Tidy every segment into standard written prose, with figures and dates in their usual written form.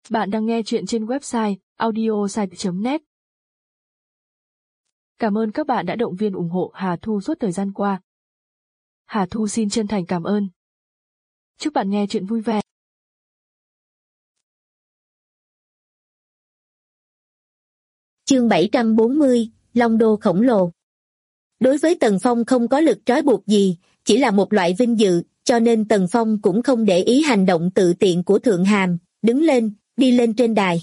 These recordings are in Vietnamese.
Bạn đang nghe chuyện trên website audiosite.net. Cảm ơn các bạn đã động viên ủng hộ Hà Thu suốt thời gian qua. Hà Thu xin chân thành cảm ơn. Chúc bạn nghe chuyện vui vẻ. Chương 740, Long Đô khổng lồ. Đối với Tần Phong không có lực trói buộc gì, chỉ là một loại vinh dự, cho nên Tần Phong cũng không để ý hành động tự tiện của Thượng Hàm, đứng lên, đi lên trên đài.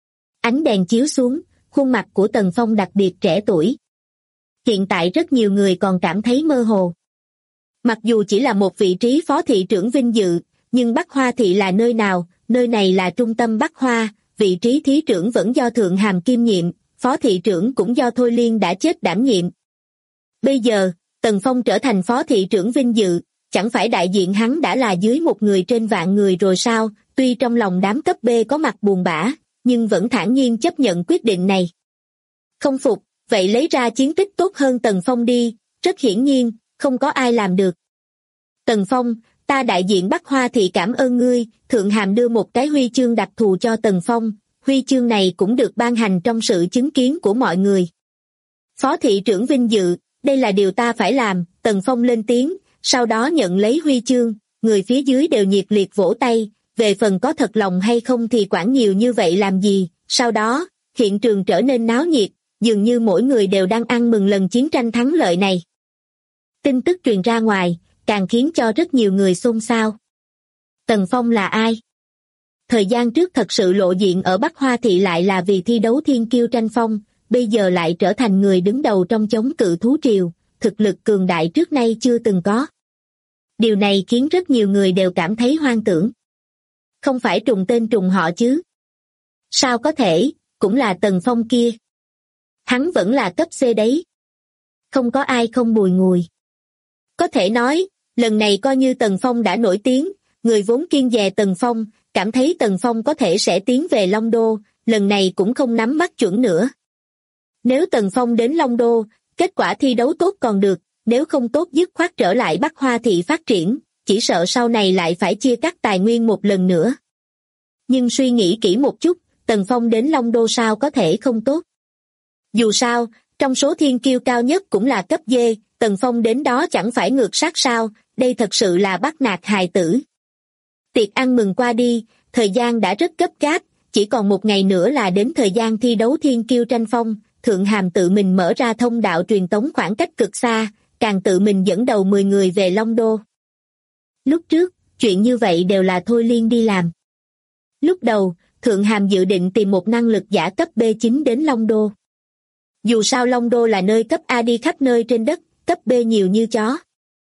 Ánh đèn chiếu xuống, khuôn mặt của Tần Phong đặc biệt trẻ tuổi. Hiện tại rất nhiều người còn cảm thấy mơ hồ. Mặc dù chỉ là một vị trí phó thị trưởng vinh dự, nhưng Bắc Hoa thị là nơi nào? Nơi này là trung tâm Bắc Hoa, vị trí thí trưởng vẫn do Thượng Hàm kiêm nhiệm, phó thị trưởng cũng do Thôi Liên đã chết đảm nhiệm. Bây giờ, Tần Phong trở thành phó thị trưởng vinh dự, chẳng phải đại diện hắn đã là dưới một người trên vạn người rồi sao? Tuy trong lòng đám cấp B có mặt buồn bã, nhưng vẫn thản nhiên chấp nhận quyết định này. Không phục, vậy lấy ra chiến tích tốt hơn Tần Phong đi, rất hiển nhiên, không có ai làm được. Tần Phong, ta đại diện Bắc Hoa thị cảm ơn ngươi. Thượng Hàm đưa một cái huy chương đặc thù cho Tần Phong, huy chương này cũng được ban hành trong sự chứng kiến của mọi người. Phó thị trưởng vinh dự, đây là điều ta phải làm. Tần Phong lên tiếng, sau đó nhận lấy huy chương, người phía dưới đều nhiệt liệt vỗ tay, về phần có thật lòng hay không thì quản nhiều như vậy làm gì. Sau đó, hiện trường trở nên náo nhiệt, dường như mỗi người đều đang ăn mừng lần chiến tranh thắng lợi này. Tin tức truyền ra ngoài, càng khiến cho rất nhiều người xôn xao. Tần Phong là ai? Thời gian trước thật sự lộ diện ở Bắc Hoa thị lại là vì thi đấu thiên kiêu tranh phong, bây giờ lại trở thành người đứng đầu trong chống cự thú triều, thực lực cường đại trước nay chưa từng có. Điều này khiến rất nhiều người đều cảm thấy hoang tưởng. Không phải trùng tên trùng họ chứ? Sao có thể, cũng là Tần Phong kia. Hắn vẫn là cấp C đấy. Không có ai không bùi ngùi. Có thể nói, lần này coi như Tần Phong đã nổi tiếng, người vốn kiêng dè Tần Phong, cảm thấy Tần Phong có thể sẽ tiến về Long Đô, lần này cũng không nắm bắt chuẩn nữa. Nếu Tần Phong đến Long Đô, kết quả thi đấu tốt còn được, nếu không tốt dứt khoát trở lại Bắc Hoa thị phát triển, chỉ sợ sau này lại phải chia cắt tài nguyên một lần nữa. Nhưng suy nghĩ kỹ một chút, Tần Phong đến Long Đô sao có thể không tốt. Dù sao, trong số thiên kiêu cao nhất cũng là cấp D, Tần Phong đến đó chẳng phải ngược sát sao, đây thật sự là bắt nạt hài tử. Tiệc ăn mừng qua đi, thời gian đã rất gấp gáp, chỉ còn một ngày nữa là đến thời gian thi đấu thiên kiêu tranh phong. Thượng Hàm tự mình mở ra thông đạo truyền tống khoảng cách cực xa, càng tự mình dẫn đầu 10 người về Long Đô. Lúc trước, chuyện như vậy đều là Thôi Liên đi làm. Lúc đầu, Thượng Hàm dự định tìm một năng lực giả cấp B9 đến Long Đô. Dù sao Long Đô là nơi cấp A đi khắp nơi trên đất, cấp B nhiều như chó.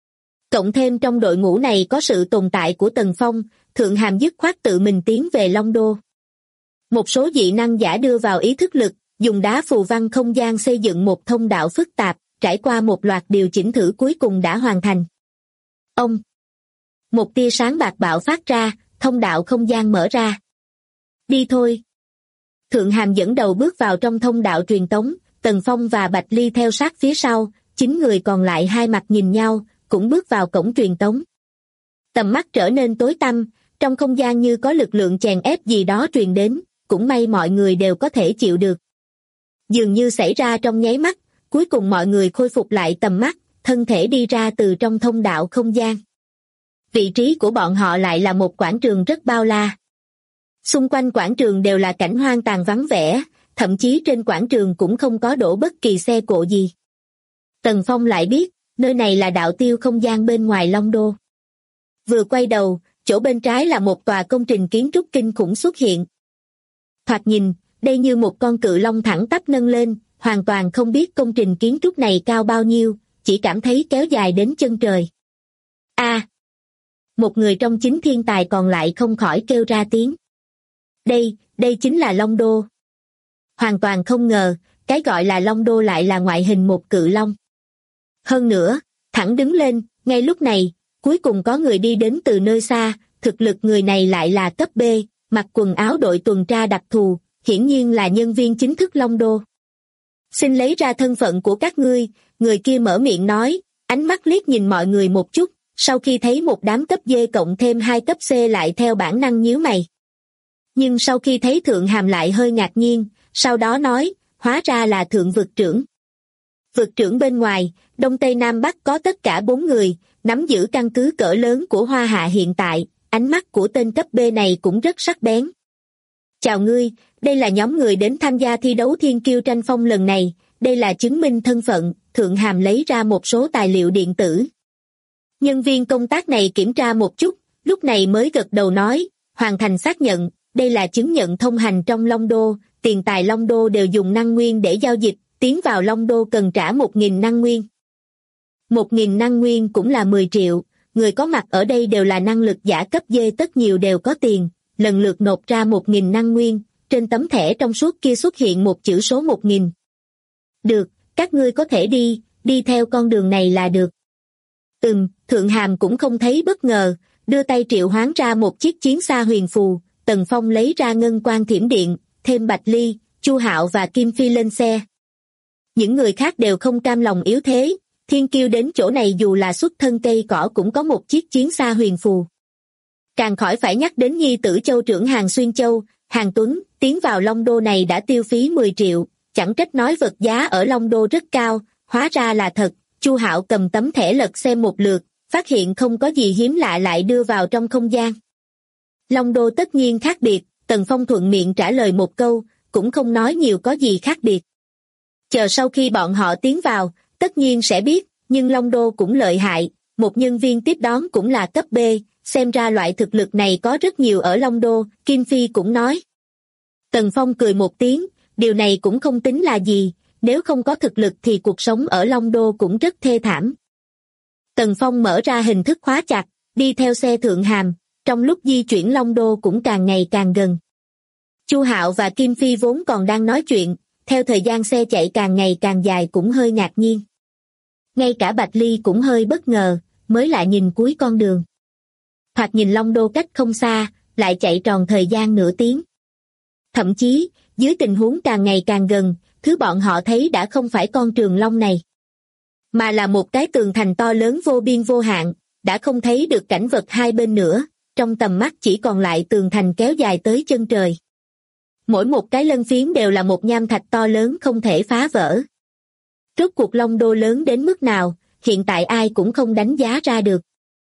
Cộng thêm trong đội ngũ này có sự tồn tại của Tần Phong, Thượng Hàm dứt khoát tự mình tiến về Long Đô. Một số dị năng giả đưa vào ý thức lực, dùng đá phù văn không gian xây dựng một thông đạo phức tạp, trải qua một loạt điều chỉnh thử cuối cùng đã hoàn thành. Ông! Một tia sáng bạc bạo phát ra, thông đạo không gian mở ra. Đi thôi! Thượng Hàm dẫn đầu bước vào trong thông đạo truyền tống, Tần Phong và Bạch Ly theo sát phía sau, 9 người còn lại hai mặt nhìn nhau, cũng bước vào cổng truyền tống. Tầm mắt trở nên tối tăm, trong không gian như có lực lượng chèn ép gì đó truyền đến, cũng may mọi người đều có thể chịu được. Dường như xảy ra trong nháy mắt, cuối cùng mọi người khôi phục lại tầm mắt, thân thể đi ra từ trong thông đạo không gian. Vị trí của bọn họ lại là một quảng trường rất bao la. Xung quanh quảng trường đều là cảnh hoang tàn vắng vẻ, thậm chí trên quảng trường cũng không có đổ bất kỳ xe cộ gì. Tần Phong lại biết, nơi này là đạo tiêu không gian bên ngoài Long Đô. Vừa quay đầu, chỗ bên trái là một tòa công trình kiến trúc kinh khủng xuất hiện. Thoạt nhìn, đây như một con cự long thẳng tắp nâng lên, hoàn toàn không biết công trình kiến trúc này cao bao nhiêu, chỉ cảm thấy kéo dài đến chân trời. A! Một người trong 9 thiên tài còn lại không khỏi kêu ra tiếng. Đây chính là Long Đô. Hoàn toàn không ngờ, cái gọi là Long Đô lại là ngoại hình một cự long. Hơn nữa, thẳng đứng lên, ngay lúc này, cuối cùng có người đi đến từ nơi xa, thực lực người này lại là cấp B, mặc quần áo đội tuần tra đặc thù, hiển nhiên là nhân viên chính thức Long Đô. Xin lấy ra thân phận của các ngươi, người kia mở miệng nói, ánh mắt liếc nhìn mọi người một chút, sau khi thấy một đám cấp D cộng thêm 2 cấp C lại theo bản năng nhíu mày. Nhưng sau khi thấy Thượng Hàm lại hơi ngạc nhiên, sau đó nói, hóa ra là Thượng vực trưởng. Vực trưởng bên ngoài, Đông Tây Nam Bắc có tất cả 4 người, nắm giữ căn cứ cỡ lớn của Hoa Hạ hiện tại, ánh mắt của tên cấp B này cũng rất sắc bén. Chào ngươi, đây là nhóm người đến tham gia thi đấu thiên kiêu tranh phong lần này, đây là chứng minh thân phận, Thượng Hàm lấy ra một số tài liệu điện tử. Nhân viên công tác này kiểm tra một chút, lúc này mới gật đầu nói, hoàn thành xác nhận, đây là chứng nhận thông hành trong Long Đô, tiền tài Long Đô đều dùng năng nguyên để giao dịch, tiến vào Long Đô cần trả 1.000 năng nguyên. 1.000 năng nguyên cũng là 10 triệu, người có mặt ở đây đều là năng lực giả cấp D, tất nhiều đều có tiền, lần lượt nộp ra 1.000 năng nguyên, trên tấm thẻ trong suốt kia xuất hiện một chữ số 1.000. Được, các ngươi có thể đi theo con đường này là được. Thượng Hàm cũng không thấy bất ngờ, đưa tay triệu hoán ra một chiếc chiến xa huyền phù, Tần Phong lấy ra ngân quang thiểm điện, thêm Bạch Ly, Chu Hạo và Kim Phi lên xe. Những người khác đều không cam lòng yếu thế, thiên kiêu đến chỗ này dù là xuất thân cây cỏ cũng có một chiếc chiến xa huyền phù. Càng khỏi phải nhắc đến nhi tử Châu trưởng Hàng Xuyên Châu, Hàng Tuấn, tiến vào Long Đô này đã tiêu phí 10 triệu, chẳng trách nói vật giá ở Long Đô rất cao, hóa ra là thật. Chu Hạo cầm tấm thẻ lật xem một lượt, phát hiện không có gì hiếm lạ lại đưa vào trong không gian. Long Đô tất nhiên khác biệt, Tần Phong thuận miệng trả lời một câu, cũng không nói nhiều có gì khác biệt. Chờ sau khi bọn họ tiến vào, tất nhiên sẽ biết, nhưng Long Đô cũng lợi hại, một nhân viên tiếp đón cũng là cấp B, xem ra loại thực lực này có rất nhiều ở Long Đô, Kim Phi cũng nói. Tần Phong cười một tiếng, điều này cũng không tính là gì, nếu không có thực lực thì cuộc sống ở Long Đô cũng rất thê thảm. Tần Phong mở ra hình thức khóa chặt, đi theo xe Thượng Hàm, trong lúc di chuyển Long Đô cũng càng ngày càng gần. Chu Hạo và Kim Phi vốn còn đang nói chuyện, theo thời gian xe chạy càng ngày càng dài cũng hơi ngạc nhiên. Ngay cả Bạch Ly cũng hơi bất ngờ, mới lại nhìn cuối con đường. Thoạt nhìn Long Đô cách không xa, lại chạy tròn thời gian nửa tiếng. Thậm chí, dưới tình huống càng ngày càng gần, thứ bọn họ thấy đã không phải con Trường Long này, mà là một cái tường thành to lớn vô biên vô hạn, đã không thấy được cảnh vật hai bên nữa, trong tầm mắt chỉ còn lại tường thành kéo dài tới chân trời. Mỗi một cái lân phiến đều là một nham thạch to lớn không thể phá vỡ. Rốt cuộc Long Đô lớn đến mức nào, hiện tại ai cũng không đánh giá ra được.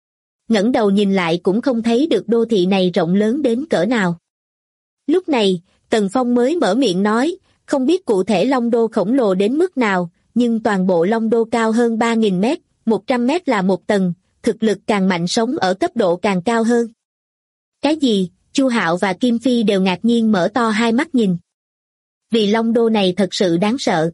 Ngẩng đầu nhìn lại cũng không thấy được đô thị này rộng lớn đến cỡ nào. Lúc này, Tần Phong mới mở miệng nói, không biết cụ thể Long Đô khổng lồ đến mức nào, nhưng toàn bộ Long Đô cao hơn 3.000 mét, 100 mét là một tầng, thực lực càng mạnh sống ở cấp độ càng cao hơn. Cái gì? Chu Hạo và Kim Phi đều ngạc nhiên mở to hai mắt nhìn. Vì Long Đô này thật sự đáng sợ.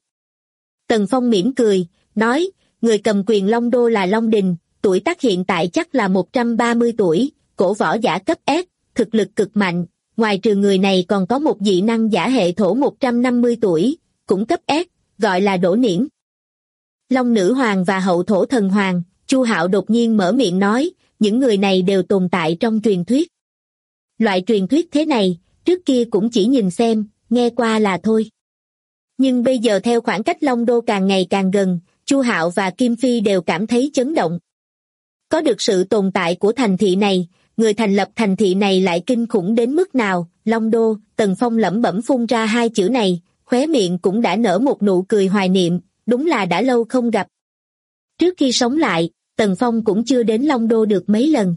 Tần Phong mỉm cười, nói, người cầm quyền Long Đô là Long Đình, tuổi tác hiện tại chắc là 130 tuổi, cổ võ giả cấp S, thực lực cực mạnh, ngoài trừ người này còn có một dị năng giả hệ thổ 150 tuổi, cũng cấp S, gọi là Đỗ Niễn. Long Nữ Hoàng và Hậu Thổ Thần Hoàng, Chu Hạo đột nhiên mở miệng nói, những người này đều tồn tại trong truyền thuyết. Loại truyền thuyết thế này, trước kia cũng chỉ nhìn xem, nghe qua là thôi. Nhưng bây giờ theo khoảng cách Long Đô càng ngày càng gần, Chu Hạo và Kim Phi đều cảm thấy chấn động. Có được sự tồn tại của thành thị này, người thành lập thành thị này lại kinh khủng đến mức nào, Long Đô, Tần Phong lẩm bẩm phun ra hai chữ này, khóe miệng cũng đã nở một nụ cười hoài niệm, đúng là đã lâu không gặp. Trước khi sống lại, Tần Phong cũng chưa đến Long Đô được mấy lần.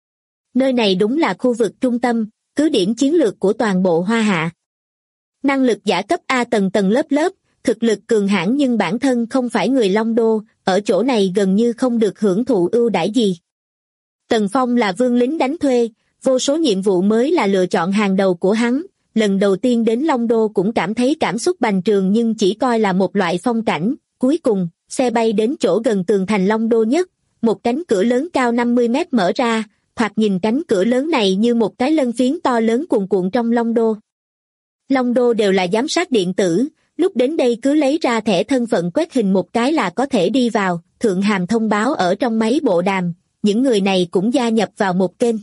Nơi này đúng là khu vực trung tâm, cứ điểm chiến lược của toàn bộ Hoa Hạ. Năng lực giả cấp A tầng tầng lớp lớp, thực lực cường hãn nhưng bản thân không phải người Long Đô, ở chỗ này gần như không được hưởng thụ ưu đãi gì. Tần Phong là vương lính đánh thuê, vô số nhiệm vụ mới là lựa chọn hàng đầu của hắn, lần đầu tiên đến Long Đô cũng cảm thấy cảm xúc bành trường nhưng chỉ coi là một loại phong cảnh. Cuối cùng, xe bay đến chỗ gần tường thành Long Đô nhất, một cánh cửa lớn cao 50 mét mở ra, thoạt nhìn cánh cửa lớn này như một cái lân phiến to lớn cuồn cuộn trong Long Đô. Long Đô đều là giám sát điện tử, lúc đến đây cứ lấy ra thẻ thân phận quét hình một cái là có thể đi vào, Thượng Hàm thông báo ở trong máy bộ đàm, những người này cũng gia nhập vào một kênh.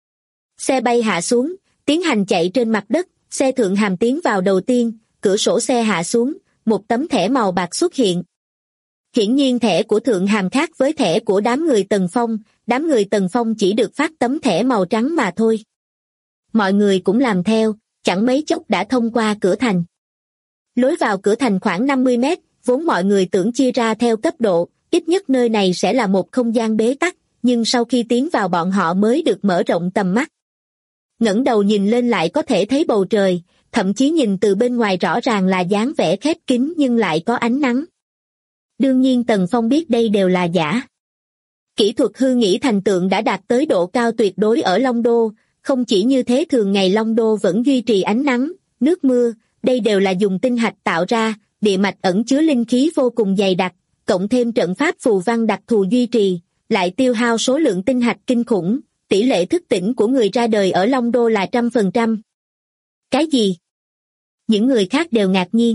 Xe bay hạ xuống, tiến hành chạy trên mặt đất, xe Thượng Hàm tiến vào đầu tiên, cửa sổ xe hạ xuống, một tấm thẻ màu bạc xuất hiện. Hiển nhiên thẻ của Thượng Hàm khác với thẻ của đám người Tần Phong chỉ được phát tấm thẻ màu trắng mà thôi. Mọi người cũng làm theo, chẳng mấy chốc đã thông qua cửa thành. Lối vào cửa thành khoảng 50 mét, vốn mọi người tưởng chia ra theo cấp độ, ít nhất nơi này sẽ là một không gian bế tắc, nhưng sau khi tiến vào bọn họ mới được mở rộng tầm mắt. Ngẩng đầu nhìn lên lại có thể thấy bầu trời, thậm chí nhìn từ bên ngoài rõ ràng là dáng vẻ khép kín nhưng lại có ánh nắng. Đương nhiên Tần Phong biết đây đều là giả. Kỹ thuật hư nghĩ thành tượng đã đạt tới độ cao tuyệt đối ở Long Đô, không chỉ như thế thường ngày Long Đô vẫn duy trì ánh nắng, nước mưa, đây đều là dùng tinh hạch tạo ra, địa mạch ẩn chứa linh khí vô cùng dày đặc, cộng thêm trận pháp phù văn đặc thù duy trì, lại tiêu hao số lượng tinh hạch kinh khủng, tỷ lệ thức tỉnh của người ra đời ở Long Đô là 100%. Cái gì? Những người khác đều ngạc nhiên.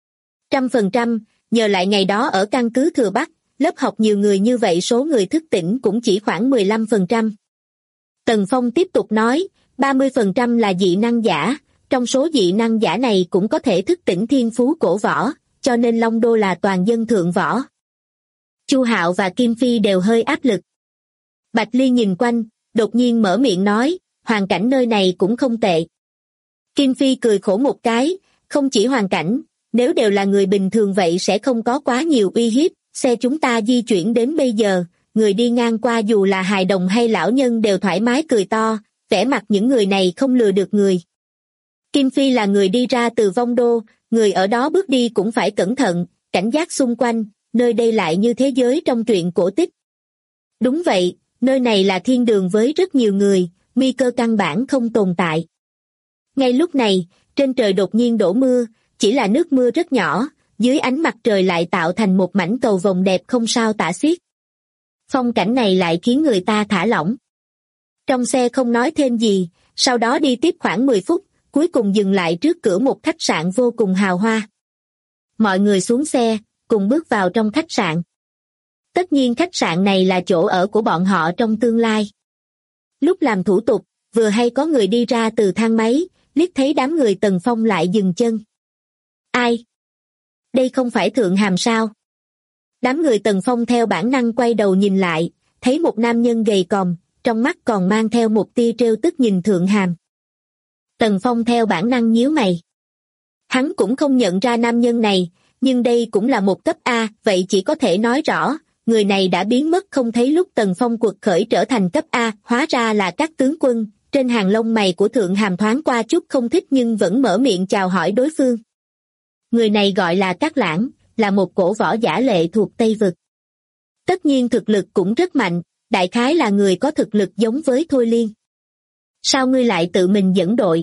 100%, nhờ lại ngày đó ở căn cứ Thừa Bắc, lớp học nhiều người như vậy số người thức tỉnh cũng chỉ khoảng 15%. Tần Phong tiếp tục nói, 30% là dị năng giả, trong số dị năng giả này cũng có thể thức tỉnh thiên phú cổ võ, cho nên Long Đô là toàn dân thượng võ. Chu Hạo và Kim Phi đều hơi áp lực. Bạch Ly nhìn quanh, đột nhiên mở miệng nói, hoàn cảnh nơi này cũng không tệ. Kim Phi cười khổ một cái, không chỉ hoàn cảnh, nếu đều là người bình thường vậy sẽ không có quá nhiều uy hiếp, xe chúng ta di chuyển đến bây giờ, người đi ngang qua dù là hài đồng hay lão nhân đều thoải mái cười to, vẻ mặt những người này không lừa được người. Kim Phi là người đi ra từ Vong Đô, người ở đó bước đi cũng phải cẩn thận, cảnh giác xung quanh, nơi đây lại như thế giới trong truyện cổ tích. Đúng vậy, nơi này là thiên đường với rất nhiều người, nguy cơ căn bản không tồn tại. Ngay lúc này, trên trời đột nhiên đổ mưa, chỉ là nước mưa rất nhỏ, dưới ánh mặt trời lại tạo thành một mảnh cầu vồng đẹp không sao tả xiết. Phong cảnh này lại khiến người ta thả lỏng. Trong xe không nói thêm gì, sau đó đi tiếp khoảng 10 phút, cuối cùng dừng lại trước cửa một khách sạn vô cùng hào hoa. Mọi người xuống xe, cùng bước vào trong khách sạn. Tất nhiên khách sạn này là chỗ ở của bọn họ trong tương lai. Lúc làm thủ tục, vừa hay có người đi ra từ thang máy, liếc thấy đám người Tần Phong lại dừng chân. Ai? Đây không phải Thượng Hàm sao? Đám người Tần Phong theo bản năng quay đầu nhìn lại, thấy một nam nhân gầy còm, trong mắt còn mang theo một tia trêu tức nhìn Thượng Hàm. Tần Phong theo bản năng nhíu mày. Hắn cũng không nhận ra nam nhân này, nhưng đây cũng là một cấp A, vậy chỉ có thể nói rõ, người này đã biến mất không thấy lúc Tần Phong quật khởi trở thành cấp A, hóa ra là các tướng quân, trên hàng lông mày của Thượng Hàm thoáng qua chút không thích nhưng vẫn mở miệng chào hỏi đối phương. Người này gọi là Cát Lãng, là một cổ võ giả lệ thuộc Tây Vực. Tất nhiên thực lực cũng rất mạnh, đại khái là người có thực lực giống với Thôi Liên. Sao ngươi lại tự mình dẫn đội?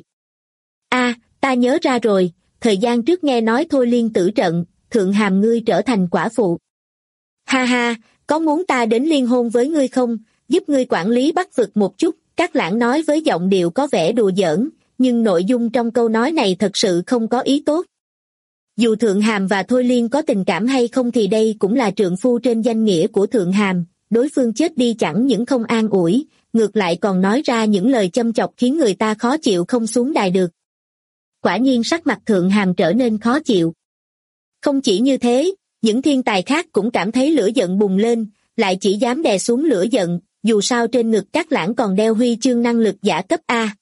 Ta nhớ ra rồi, thời gian trước nghe nói Thôi Liên tử trận, Thượng Hàm ngươi trở thành quả phụ. Ha ha, có muốn ta đến liên hôn với ngươi không, giúp ngươi quản lý Bắc Vực một chút, Cát Lãng nói với giọng điệu có vẻ đùa giỡn, nhưng nội dung trong câu nói này thật sự không có ý tốt. Dù Thượng Hàm và Thôi Liên có tình cảm hay không thì đây cũng là trượng phu trên danh nghĩa của Thượng Hàm, đối phương chết đi chẳng những không an ủi, ngược lại còn nói ra những lời châm chọc khiến người ta khó chịu không xuống đài được. Quả nhiên sắc mặt Thượng Hàm trở nên khó chịu. Không chỉ như thế, những thiên tài khác cũng cảm thấy lửa giận bùng lên, lại chỉ dám đè xuống lửa giận, dù sao trên ngực Cát Lãng còn đeo huy chương năng lực giả cấp A.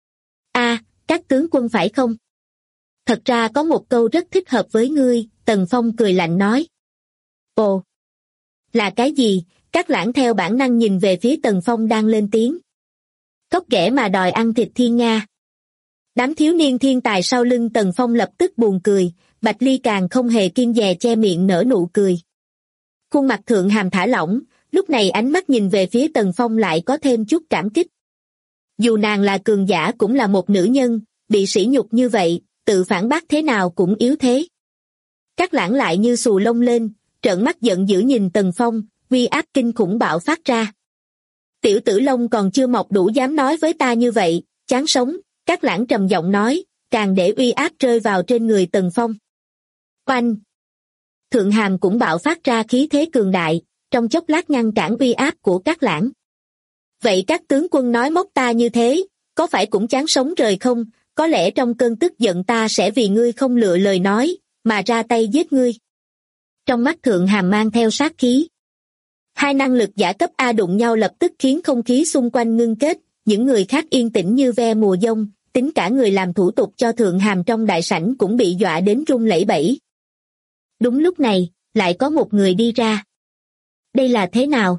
Các tướng quân phải không? Thật ra có một câu rất thích hợp với ngươi, Tần Phong cười lạnh nói. Ồ! Là cái gì? Cát Lãng theo bản năng nhìn về phía Tần Phong đang lên tiếng. Cóc ghẻ mà đòi ăn thịt thiên nga. Đám thiếu niên thiên tài sau lưng Tần Phong lập tức buồn cười, Bạch Ly càng không hề kiêng dè che miệng nở nụ cười. Khuôn mặt Thượng Hàm thả lỏng, lúc này ánh mắt nhìn về phía Tần Phong lại có thêm chút cảm kích. Dù nàng là cường giả cũng là một nữ nhân, bị sỉ nhục như vậy, tự phản bác thế nào cũng yếu thế. Cát Lãng lại như xù lông lên, trợn mắt giận dữ nhìn Tần Phong, uy áp kinh khủng bạo phát ra. Tiểu tử lông còn chưa mọc đủ dám nói với ta như vậy, chán sống, Cát Lãng trầm giọng nói, càng để uy áp rơi vào trên người Tần Phong. Oanh! Thượng Hàm cũng bạo phát ra khí thế cường đại, trong chốc lát ngăn cản uy áp của Cát Lãng. Vậy các tướng quân nói móc ta như thế, có phải cũng chán sống rời không? Có lẽ trong cơn tức giận ta sẽ vì ngươi không lựa lời nói, mà ra tay giết ngươi. Trong mắt Thượng Hàm mang theo sát khí. Hai năng lực giả cấp A đụng nhau lập tức khiến không khí xung quanh ngưng kết, những người khác yên tĩnh như ve mùa dông, tính cả người làm thủ tục cho thượng hàm trong đại sảnh cũng bị dọa đến run lẩy bẩy. Đúng lúc này, lại có một người đi ra. Đây là thế nào?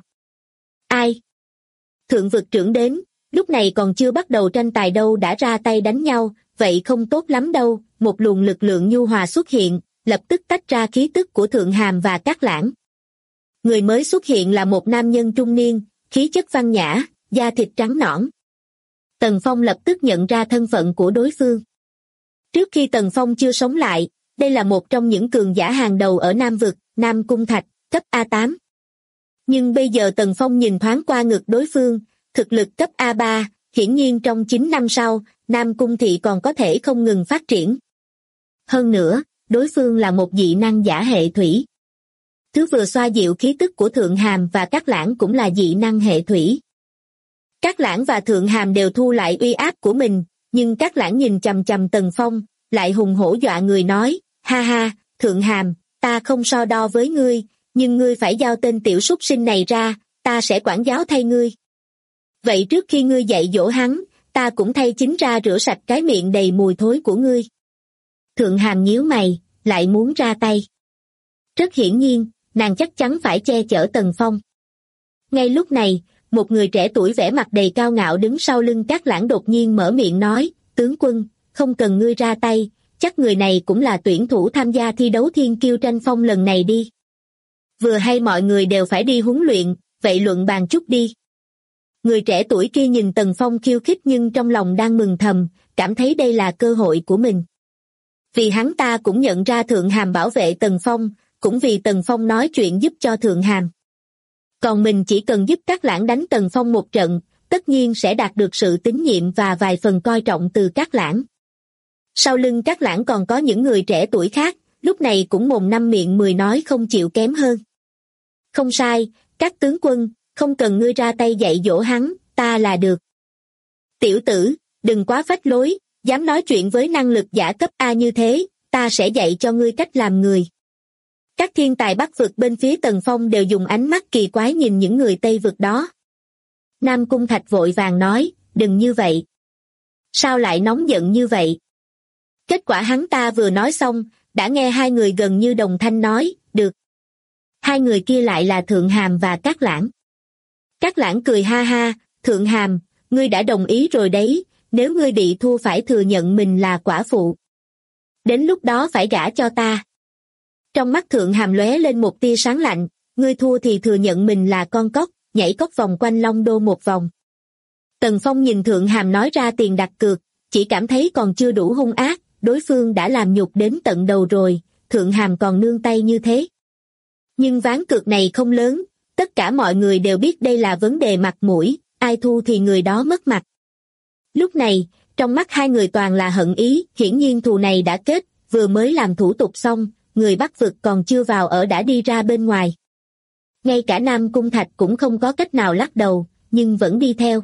Ai? Thượng vực trưởng đến, lúc này còn chưa bắt đầu tranh tài đâu đã ra tay đánh nhau, vậy không tốt lắm đâu. Một luồng lực lượng nhu hòa xuất hiện, lập tức tách ra khí tức của thượng hàm và Cát Lãng. Người mới xuất hiện là một nam nhân trung niên, khí chất văn nhã, da thịt trắng nõn. Tần Phong lập tức nhận ra thân phận của đối phương. Trước khi Tần Phong chưa sống lại, đây là một trong những cường giả hàng đầu ở Nam Vực, Nam Cung Thạch, cấp A8. Nhưng bây giờ Tần Phong nhìn thoáng qua ngực đối phương, thực lực cấp A3, hiển nhiên trong 9 năm sau, Nam Cung Thị còn có thể không ngừng phát triển. Hơn nữa, đối phương là một dị năng giả hệ thủy. Thứ vừa xoa dịu khí tức của Thượng Hàm và Cát Lãng cũng là dị năng hệ thủy. Cát Lãng và Thượng Hàm đều thu lại uy áp của mình, nhưng Cát Lãng nhìn chằm chằm Tần Phong, lại hùng hổ dọa người nói, ha ha, Thượng Hàm, ta không so đo với ngươi, nhưng ngươi phải giao tên tiểu súc sinh này ra, ta sẽ quản giáo thay ngươi. Vậy trước khi ngươi dạy dỗ hắn, ta cũng thay chính ra rửa sạch cái miệng đầy mùi thối của ngươi. Thượng Hàm nhíu mày, lại muốn ra tay. Rất hiển nhiên, nàng chắc chắn phải che chở Tần Phong. Ngay lúc này, một người trẻ tuổi vẻ mặt đầy cao ngạo đứng sau lưng Cát Lãng đột nhiên mở miệng nói, tướng quân, không cần ngươi ra tay, chắc người này cũng là tuyển thủ tham gia thi đấu thiên kiêu tranh phong lần này đi. Vừa hay mọi người đều phải đi huấn luyện, vậy luận bàn chút đi. Người trẻ tuổi kia nhìn Tần Phong khiêu khích nhưng trong lòng đang mừng thầm, cảm thấy đây là cơ hội của mình. Vì hắn ta cũng nhận ra Thượng Hàm bảo vệ Tần Phong, cũng vì Tần Phong nói chuyện giúp cho Thượng Hàm. Còn mình chỉ cần giúp Cát Lãng đánh Tần Phong một trận, tất nhiên sẽ đạt được sự tín nhiệm và vài phần coi trọng từ Cát Lãng. Sau lưng Cát Lãng còn có những người trẻ tuổi khác, lúc này cũng mồm năm miệng mười nói không chịu kém hơn. Không sai, các tướng quân, không cần ngươi ra tay dạy dỗ hắn, ta là được. Tiểu tử, đừng quá phách lối, dám nói chuyện với năng lực giả cấp A như thế, ta sẽ dạy cho ngươi cách làm người. Các thiên tài Bắc vực bên phía Tần Phong đều dùng ánh mắt kỳ quái nhìn những người Tây vực đó. Nam Cung Thạch vội vàng nói, đừng như vậy. Sao lại nóng giận như vậy? Kết quả hắn ta vừa nói xong, đã nghe hai người gần như đồng thanh nói, được. Hai người kia lại là Thượng Hàm và Cát Lãng. Cát Lãng cười ha ha, Thượng Hàm, ngươi đã đồng ý rồi đấy, nếu ngươi bị thua phải thừa nhận mình là quả phụ. Đến lúc đó phải gả cho ta. Trong mắt Thượng Hàm lóe lên một tia sáng lạnh, ngươi thua thì thừa nhận mình là con cóc, nhảy cóc vòng quanh Long Đô một vòng. Tần Phong nhìn Thượng Hàm nói ra tiền đặt cược, chỉ cảm thấy còn chưa đủ hung ác, đối phương đã làm nhục đến tận đầu rồi, Thượng Hàm còn nương tay như thế. Nhưng ván cược này không lớn, tất cả mọi người đều biết đây là vấn đề mặt mũi, ai thua thì người đó mất mặt. Lúc này, trong mắt hai người toàn là hận ý, hiển nhiên thù này đã kết, vừa mới làm thủ tục xong, người Bắc vực còn chưa vào ở đã đi ra bên ngoài. Ngay cả Nam Cung Thạch cũng không có cách nào lắc đầu, nhưng vẫn đi theo.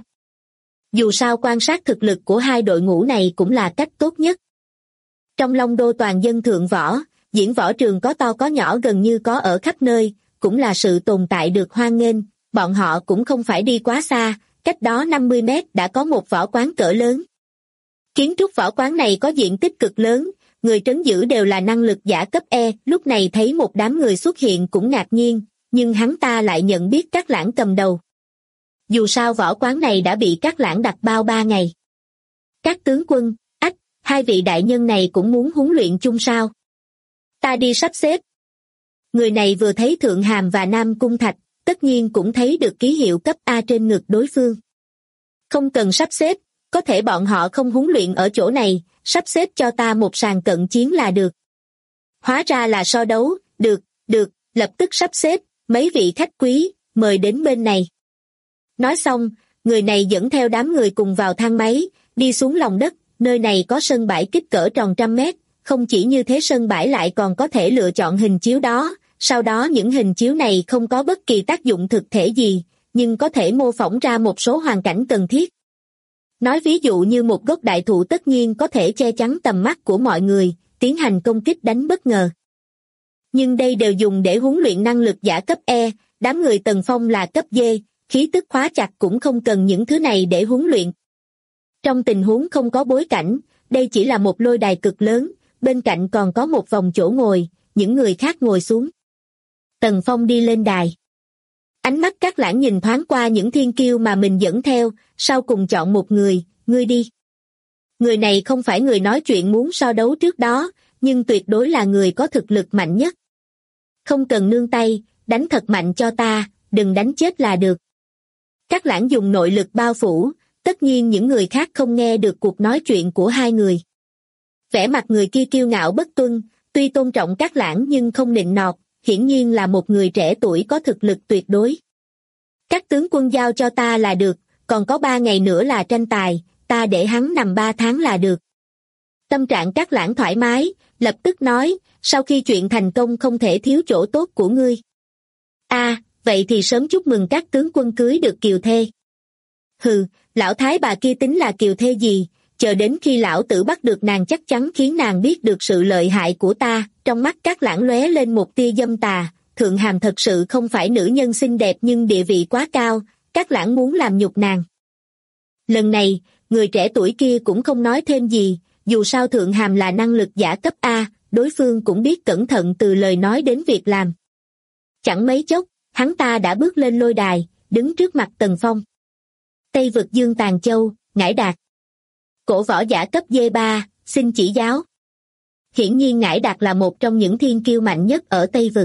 Dù sao quan sát thực lực của hai đội ngũ này cũng là cách tốt nhất. Trong Long Đô toàn dân thượng võ, diễn võ trường có to có nhỏ gần như có ở khắp nơi, cũng là sự tồn tại được hoan nghênh, bọn họ cũng không phải đi quá xa, cách đó 50 mét đã có một võ quán cỡ lớn. Kiến trúc võ quán này có diện tích cực lớn, người trấn giữ đều là năng lực giả cấp E, lúc này thấy một đám người xuất hiện cũng ngạc nhiên, nhưng hắn ta lại nhận biết Cát Lãng cầm đầu. Dù sao võ quán này đã bị Cát Lãng đặt bao 3 ngày. Các tướng quân, ách, hai vị đại nhân này cũng muốn huấn luyện chung sao? Ta đi sắp xếp. Người này vừa thấy Thượng Hàm và Nam Cung Thạch, tất nhiên cũng thấy được ký hiệu cấp A trên ngực đối phương. Không cần sắp xếp, có thể bọn họ không huấn luyện ở chỗ này, sắp xếp cho ta một sàn cận chiến là được. Hóa ra là so đấu, được, lập tức sắp xếp, mấy vị khách quý, mời đến bên này. Nói xong, người này dẫn theo đám người cùng vào thang máy, đi xuống lòng đất, nơi này có sân bãi kích cỡ tròn 100 mét, không chỉ như thế sân bãi lại còn có thể lựa chọn hình chiếu đó, sau đó những hình chiếu này không có bất kỳ tác dụng thực thể gì, nhưng có thể mô phỏng ra một số hoàn cảnh cần thiết. Nói ví dụ như một gốc đại thụ tất nhiên có thể che chắn tầm mắt của mọi người, tiến hành công kích đánh bất ngờ. Nhưng đây đều dùng để huấn luyện năng lực giả cấp E, đám người Tần Phong là cấp D, khí tức khóa chặt cũng không cần những thứ này để huấn luyện. Trong tình huống không có bối cảnh, đây chỉ là một lôi đài cực lớn, bên cạnh còn có một vòng chỗ ngồi, những người khác ngồi xuống. Tần Phong đi lên đài. Ánh mắt Cát Lãng nhìn thoáng qua những thiên kiêu mà mình dẫn theo, sau cùng chọn một người, ngươi đi. Người này không phải người nói chuyện muốn so đấu trước đó, nhưng tuyệt đối là người có thực lực mạnh nhất. Không cần nương tay, đánh thật mạnh cho ta, đừng đánh chết là được. Cát Lãng dùng nội lực bao phủ, tất nhiên những người khác không nghe được cuộc nói chuyện của hai người. Vẻ mặt người kia kiêu ngạo bất tuân, tuy tôn trọng Cát Lãng nhưng không nịnh nọt, hiển nhiên là một người trẻ tuổi có thực lực tuyệt đối. Các tướng quân giao cho ta là được, còn có 3 ngày nữa là tranh tài, ta để hắn nằm 3 tháng là được. Tâm trạng Cát Lãng thoải mái, lập tức nói, sau khi chuyện thành công không thể thiếu chỗ tốt của ngươi. Vậy thì sớm chúc mừng các tướng quân cưới được kiều thê. Hừ, lão thái bà kia tính là kiều thê gì, chờ đến khi lão tử bắt được nàng chắc chắn khiến nàng biết được sự lợi hại của ta. Trong mắt Cát Lãng lóe lên một tia dâm tà, Thượng Hàm thật sự không phải nữ nhân xinh đẹp nhưng địa vị quá cao, Cát Lãng muốn làm nhục nàng. Lần này, người trẻ tuổi kia cũng không nói thêm gì, dù sao Thượng Hàm là năng lực giả cấp A, đối phương cũng biết cẩn thận từ lời nói đến việc làm. Chẳng mấy chốc, hắn ta đã bước lên lôi đài, đứng trước mặt Tần Phong. Tây vực Dương Tàn Châu, Ngải Đạt. Cổ võ giả cấp D3, xin chỉ giáo. Hiển nhiên Ngải Đạt là một trong những thiên kiêu mạnh nhất ở Tây vực.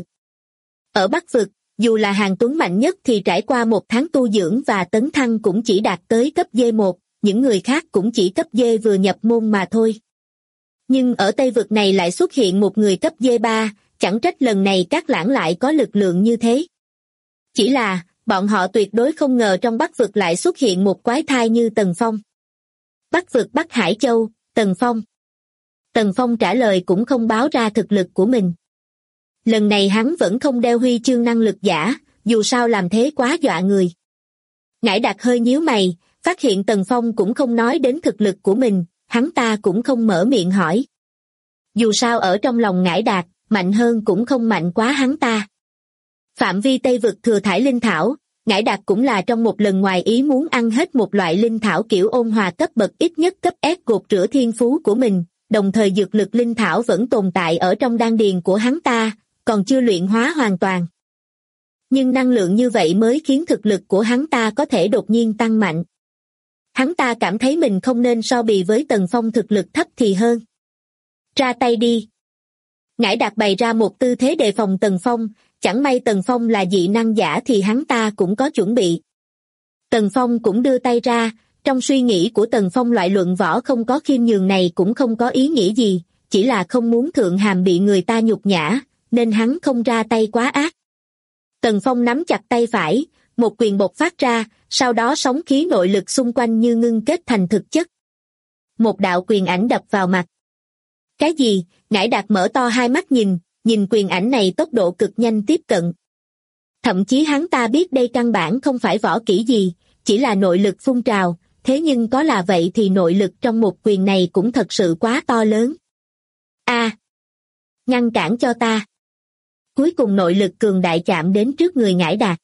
Ở Bắc vực, dù là hàng tuấn mạnh nhất thì trải qua 1 tháng tu dưỡng và tấn thăng cũng chỉ đạt tới cấp D1, những người khác cũng chỉ cấp D vừa nhập môn mà thôi. Nhưng ở Tây vực này lại xuất hiện một người cấp D3, chẳng trách lần này Cát Lãng lại có lực lượng như thế. Chỉ là, bọn họ tuyệt đối không ngờ trong Bắc vực lại xuất hiện một quái thai như Tần Phong. Bắc vực Bắc Hải Châu, Tần Phong. Tần Phong trả lời cũng không báo ra thực lực của mình. Lần này hắn vẫn không đeo huy chương năng lực giả, dù sao làm thế quá dọa người. Ngải Đạt hơi nhíu mày, phát hiện Tần Phong cũng không nói đến thực lực của mình, hắn ta cũng không mở miệng hỏi. Dù sao ở trong lòng Ngải Đạt, mạnh hơn cũng không mạnh quá hắn ta. Phạm vi Tây vực thừa thải linh thảo, Ngải Đạt cũng là trong một lần ngoài ý muốn ăn hết một loại linh thảo kiểu ôn hòa cấp bậc ít nhất cấp S gột rửa thiên phú của mình, đồng thời dược lực linh thảo vẫn tồn tại ở trong đan điền của hắn ta, còn chưa luyện hóa hoàn toàn. Nhưng năng lượng như vậy mới khiến thực lực của hắn ta có thể đột nhiên tăng mạnh. Hắn ta cảm thấy mình không nên so bì với Tần Phong thực lực thấp thì hơn. Ra tay đi. Ngải Đạt bày ra một tư thế đề phòng Tần Phong, chẳng may Tần Phong là dị năng giả thì hắn ta cũng có chuẩn bị. Tần Phong cũng đưa tay ra, trong suy nghĩ của Tần Phong loại luận võ không có khiêm nhường này cũng không có ý nghĩa gì, chỉ là không muốn Thượng Hàm bị người ta nhục nhã, nên hắn không ra tay quá ác. Tần Phong nắm chặt tay phải, một quyền bộc phát ra, sau đó sóng khí nội lực xung quanh như ngưng kết thành thực chất. Một đạo quyền ảnh đập vào mặt. Cái gì? Ngải Đạt mở to hai mắt nhìn quyền ảnh này tốc độ cực nhanh tiếp cận. Thậm chí hắn ta biết đây căn bản không phải võ kỹ gì, chỉ là nội lực phun trào, thế nhưng có là vậy thì nội lực trong một quyền này cũng thật sự quá to lớn. Ngăn cản cho ta. Cuối cùng nội lực cường đại chạm đến trước người Ngải Đạt.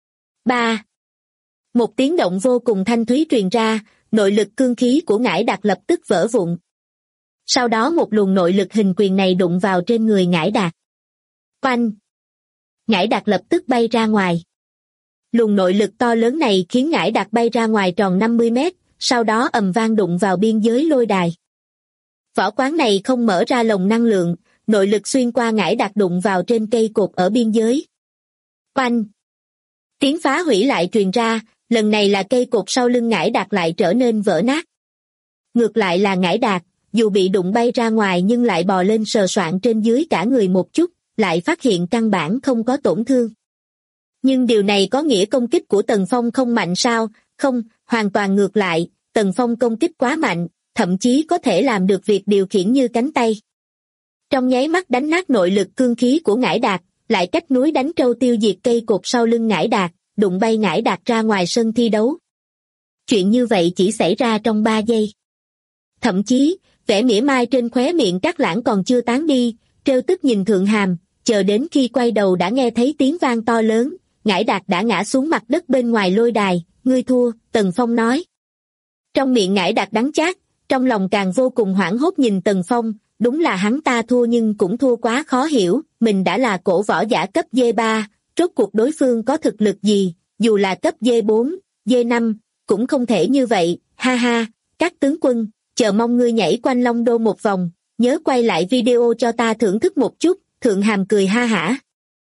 Một tiếng động vô cùng thanh thúy truyền ra, nội lực cương khí của Ngải Đạt lập tức vỡ vụn. Sau đó một luồng nội lực hình quyền này đụng vào trên người Ngải Đạt. Oanh! Ngải Đạt lập tức bay ra ngoài. Luồng nội lực to lớn này khiến Ngải Đạt bay ra ngoài tròn 50 mét, sau đó ầm vang đụng vào biên giới lôi đài. Võ quán này không mở ra lồng năng lượng, nội lực xuyên qua Ngải Đạt đụng vào trên cây cột ở biên giới. Oanh! Tiếng phá hủy lại truyền ra, lần này là cây cột sau lưng Ngải Đạt lại trở nên vỡ nát. Ngược lại là Ngải Đạt, dù bị đụng bay ra ngoài nhưng lại bò lên sờ soạng trên dưới cả người một chút, lại phát hiện căn bản không có tổn thương. Nhưng điều này có nghĩa công kích của Tần Phong không mạnh sao? Không, hoàn toàn ngược lại, Tần Phong công kích quá mạnh, thậm chí có thể làm được việc điều khiển như cánh tay. Trong nháy mắt đánh nát nội lực cương khí của Ngải Đạt, lại cách núi đánh trâu tiêu diệt cây cột sau lưng Ngải Đạt, đụng bay Ngải Đạt ra ngoài sân thi đấu. Chuyện như vậy chỉ xảy ra trong 3 giây. Thậm chí, vẻ mỉa mai trên khóe miệng Cát Lãng còn chưa tán đi, trêu tức nhìn Thượng Hàm, chờ đến khi quay đầu đã nghe thấy tiếng vang to lớn, Ngải Đạt đã ngã xuống mặt đất bên ngoài lôi đài. Ngươi thua, Tần Phong nói. Trong miệng Ngải Đạt đắng chát, trong lòng càng vô cùng hoảng hốt nhìn Tần Phong, đúng là hắn ta thua nhưng cũng thua quá khó hiểu, mình đã là cổ võ giả cấp D3, rốt cuộc đối phương có thực lực gì, dù là cấp D4, D5, cũng không thể như vậy, ha ha, các tướng quân, chờ mong ngươi nhảy quanh Long Đô một vòng, nhớ quay lại video cho ta thưởng thức một chút, Thượng Hàm cười ha hả.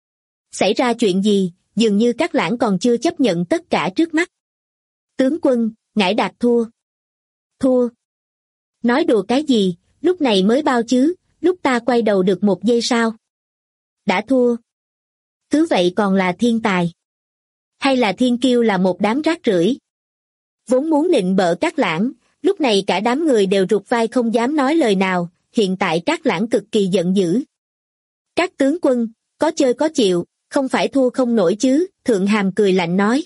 Xảy ra chuyện gì, dường như các lãng còn chưa chấp nhận tất cả trước mắt. Tướng quân, Ngải Đạt thua. Thua. Nói đùa cái gì, lúc này mới bao chứ, lúc ta quay đầu được 1 giây sao? Đã thua. Cứ vậy còn là thiên tài. Hay là thiên kiêu là một đám rác rưởi? Vốn muốn nịnh bợ các lãng, lúc này cả đám người đều rụt vai không dám nói lời nào, hiện tại các lãng cực kỳ giận dữ. Các tướng quân, có chơi có chịu, không phải thua không nổi chứ, Thượng Hàm cười lạnh nói.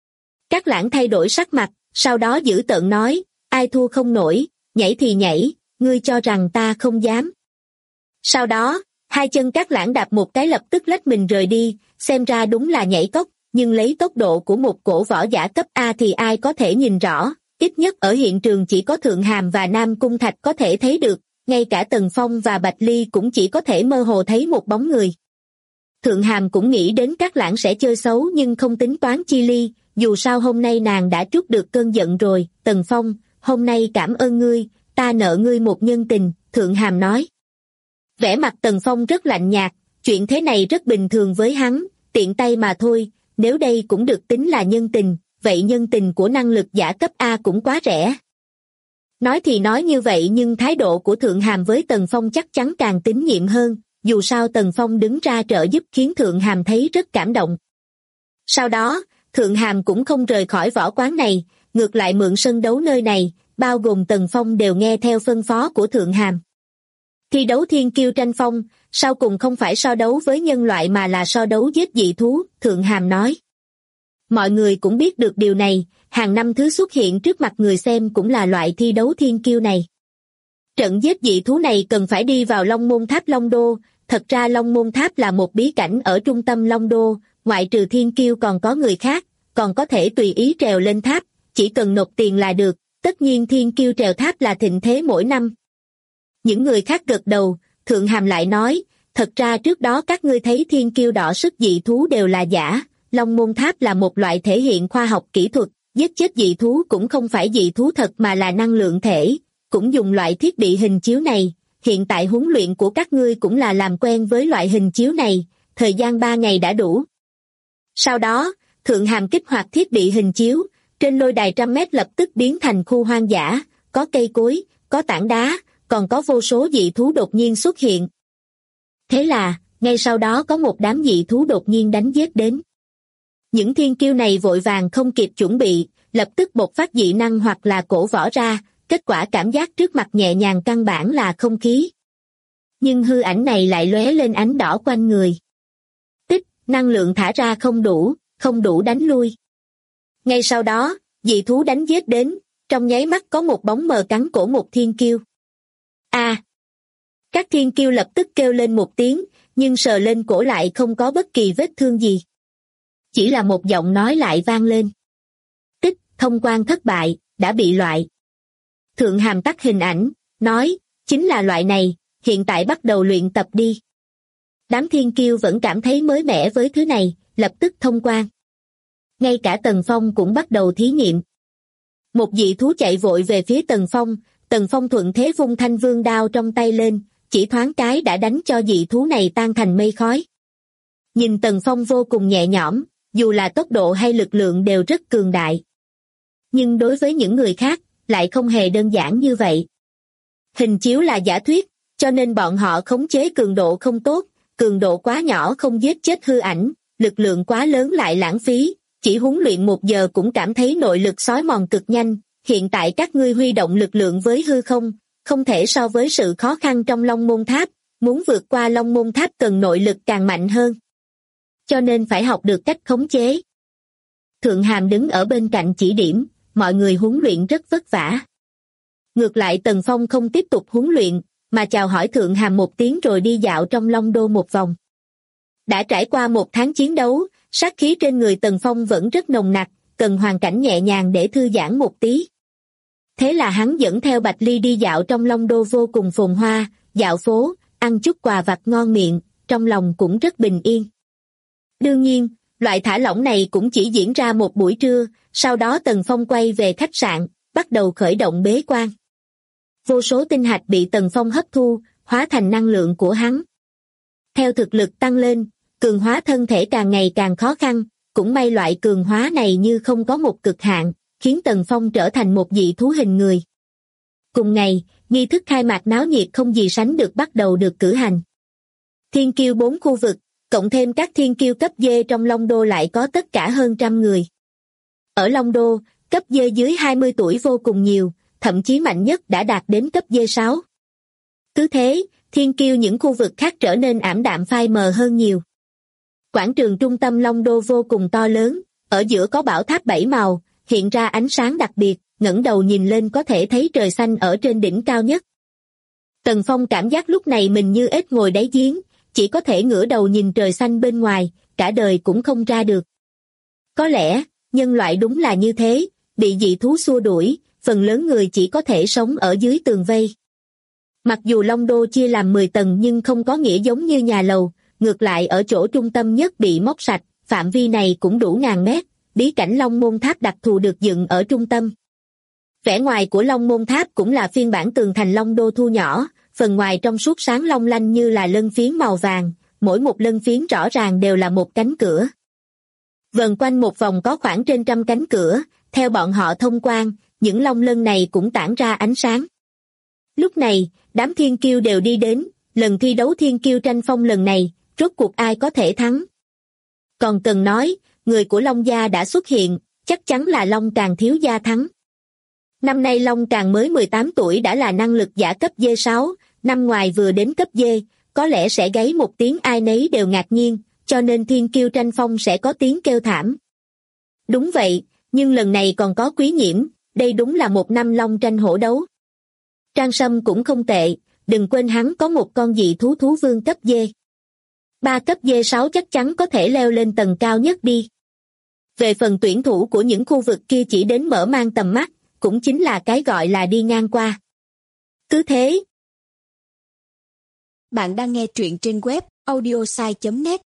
Các lãng thay đổi sắc mặt, sau đó dữ tợn nói, ai thua không nổi, nhảy thì nhảy, ngươi cho rằng ta không dám. Sau đó, hai chân các lãng đạp một cái lập tức lách mình rời đi, xem ra đúng là nhảy cốc, nhưng lấy tốc độ của một cổ võ giả cấp A thì ai có thể nhìn rõ, ít nhất ở hiện trường chỉ có Thượng Hàm và Nam Cung Thạch có thể thấy được, ngay cả Tần Phong và Bạch Ly cũng chỉ có thể mơ hồ thấy một bóng người. Thượng Hàm cũng nghĩ đến các lãng sẽ chơi xấu nhưng không tính toán chi ly, dù sao hôm nay nàng đã trút được cơn giận rồi, Tần Phong, hôm nay cảm ơn ngươi, ta nợ ngươi một nhân tình, Thượng Hàm nói. Vẻ mặt Tần Phong rất lạnh nhạt, chuyện thế này rất bình thường với hắn, tiện tay mà thôi, nếu đây cũng được tính là nhân tình, vậy nhân tình của năng lực giả cấp A cũng quá rẻ. Nói thì nói như vậy nhưng thái độ của Thượng Hàm với Tần Phong chắc chắn càng tín nhiệm hơn, dù sao Tần Phong đứng ra trợ giúp khiến Thượng Hàm thấy rất cảm động. Sau đó, Thượng Hàm cũng không rời khỏi võ quán này, ngược lại mượn sân đấu nơi này, bao gồm Tần Phong đều nghe theo phân phó của Thượng Hàm. Thi đấu thiên kiêu tranh phong, sau cùng không phải so đấu với nhân loại mà là so đấu giết dị thú, Thượng Hàm nói. Mọi người cũng biết được điều này, hàng năm thứ xuất hiện trước mặt người xem cũng là loại thi đấu thiên kiêu này. Trận giết dị thú này cần phải đi vào Long Môn Tháp Long Đô, thật ra Long Môn Tháp là một bí cảnh ở trung tâm Long Đô, ngoại trừ thiên kiêu còn có người khác, còn có thể tùy ý trèo lên tháp, chỉ cần nộp tiền là được, tất nhiên thiên kiêu trèo tháp là thịnh thế mỗi năm. Những người khác gật đầu, Thượng Hàm lại nói, thật ra trước đó các ngươi thấy thiên kiêu đỏ sức dị thú đều là giả, Long Môn Tháp là một loại thể hiện khoa học kỹ thuật, giết chết dị thú cũng không phải dị thú thật mà là năng lượng thể, cũng dùng loại thiết bị hình chiếu này, hiện tại huấn luyện của các ngươi cũng là làm quen với loại hình chiếu này, thời gian 3 ngày đã đủ. Sau đó, Thượng Hàm kích hoạt thiết bị hình chiếu, trên lôi đài 100 mét lập tức biến thành khu hoang dã, có cây cối, có tảng đá, còn có vô số dị thú đột nhiên xuất hiện. Thế là, ngay sau đó có một đám dị thú đột nhiên đánh giết đến. Những thiên kiêu này vội vàng không kịp chuẩn bị, lập tức bộc phát dị năng hoặc là cổ võ ra, kết quả cảm giác trước mặt nhẹ nhàng căn bản là không khí. Nhưng hư ảnh này lại lóe lên ánh đỏ quanh người. Tích, năng lượng thả ra không đủ đánh lui. Ngay sau đó, dị thú đánh giết đến, trong nháy mắt có một bóng mờ cắn cổ một thiên kiêu. A! Các thiên kiêu lập tức kêu lên một tiếng, nhưng sờ lên cổ lại không có bất kỳ vết thương gì. Chỉ là một giọng nói lại vang lên. Tích, thông quan thất bại, đã bị loại. Thượng Hàm tắt hình ảnh, nói, chính là loại này, hiện tại bắt đầu luyện tập đi. Đám thiên kiêu vẫn cảm thấy mới mẻ với thứ này, lập tức thông quan. Ngay cả Tần Phong cũng bắt đầu thí nghiệm. Một dị thú chạy vội về phía Tần Phong thuận thế vung thanh vương đao trong tay lên, chỉ thoáng cái đã đánh cho dị thú này tan thành mây khói. Nhìn Tần Phong vô cùng nhẹ nhõm, dù là tốc độ hay lực lượng đều rất cường đại. Nhưng đối với những người khác, lại không hề đơn giản như vậy. Hình chiếu là giả thuyết, cho nên bọn họ khống chế cường độ không tốt, cường độ quá nhỏ không giết chết hư ảnh, lực lượng quá lớn lại lãng phí, chỉ huấn luyện 1 giờ cũng cảm thấy nội lực xói mòn cực nhanh, hiện tại các ngươi huy động lực lượng với hư không, không thể so với sự khó khăn trong Long Môn Tháp, muốn vượt qua Long Môn Tháp cần nội lực càng mạnh hơn. Cho nên phải học được cách khống chế. Thượng Hàm đứng ở bên cạnh chỉ điểm, mọi người huấn luyện rất vất vả. Ngược lại Tần Phong không tiếp tục huấn luyện, mà chào hỏi Thượng Hàm một tiếng rồi đi dạo trong Long Đô một vòng. Đã trải qua 1 tháng chiến đấu, sát khí trên người Tần Phong vẫn rất nồng nặc, cần hoàn cảnh nhẹ nhàng để thư giãn một tí. Thế là hắn dẫn theo Bạch Ly đi dạo trong Long Đô vô cùng phồn hoa, dạo phố, ăn chút quà vặt ngon miệng, trong lòng cũng rất bình yên. Đương nhiên, loại thả lỏng này cũng chỉ diễn ra một buổi trưa, sau đó Tần Phong quay về khách sạn, bắt đầu khởi động bế quan. Vô số tinh hạch bị Tần Phong hấp thu, hóa thành năng lượng của hắn. Theo thực lực tăng lên, cường hóa thân thể càng ngày càng khó khăn, cũng may loại cường hóa này như không có một cực hạn, khiến Tần Phong trở thành một dị thú hình người. Cùng ngày, nghi thức khai mạc náo nhiệt không gì sánh được bắt đầu được cử hành. Thiên kiêu 4 khu vực, cộng thêm các thiên kiêu cấp D trong Long Đô lại có tất cả hơn 100 người. Ở Long Đô, cấp D dưới 20 tuổi vô cùng nhiều, thậm chí mạnh nhất đã đạt đến cấp D6. Cứ thế, thiên kiêu những khu vực khác trở nên ảm đạm phai mờ hơn nhiều. Quảng trường trung tâm Long Đô vô cùng to lớn, ở giữa có bảo tháp 7 màu, hiện ra ánh sáng đặc biệt, ngẩng đầu nhìn lên có thể thấy trời xanh ở trên đỉnh cao nhất. Tần Phong cảm giác lúc này mình như ếch ngồi đáy giếng, chỉ có thể ngửa đầu nhìn trời xanh bên ngoài, cả đời cũng không ra được. Có lẽ, nhân loại đúng là như thế, bị dị thú xua đuổi, phần lớn người chỉ có thể sống ở dưới tường vây. Mặc dù Long Đô chia làm 10 tầng nhưng không có nghĩa giống như nhà lầu, ngược lại ở chỗ trung tâm nhất bị móc sạch, phạm vi này cũng đủ ngàn mét, bí cảnh Long Môn Tháp đặc thù được dựng ở trung tâm. Vẻ ngoài của Long Môn Tháp cũng là phiên bản tường thành Long Đô thu nhỏ, phần ngoài trong suốt sáng long lanh như là lân phiến màu vàng, mỗi một lân phiến rõ ràng đều là một cánh cửa. Vần quanh một vòng có khoảng trên 100 cánh cửa, theo bọn họ thông quan, những long lân này cũng tản ra ánh sáng. Lúc này, đám thiên kiêu đều đi đến, lần thi đấu thiên kiêu tranh phong lần này, rốt cuộc ai có thể thắng. Còn cần nói, người của Long Gia đã xuất hiện, chắc chắn là Long Tràng thiếu gia thắng. Năm nay Long Tràng mới 18 tuổi đã là năng lực giả cấp D6, năm ngoài vừa đến cấp D, có lẽ sẽ gáy một tiếng ai nấy đều ngạc nhiên, cho nên thiên kiêu tranh phong sẽ có tiếng kêu thảm. Đúng vậy, nhưng lần này còn có Quý Nhiễm, đây đúng là một năm Long tranh hổ đấu. Trang Sâm cũng không tệ, đừng quên hắn có một con dị thú thú vương cấp D. 3 cấp D6 chắc chắn có thể leo lên tầng cao nhất đi. Về phần tuyển thủ của những khu vực kia chỉ đến mở mang tầm mắt, cũng chính là cái gọi là đi ngang qua. Cứ thế. Bạn đang nghe truyện trên web audiosai.net.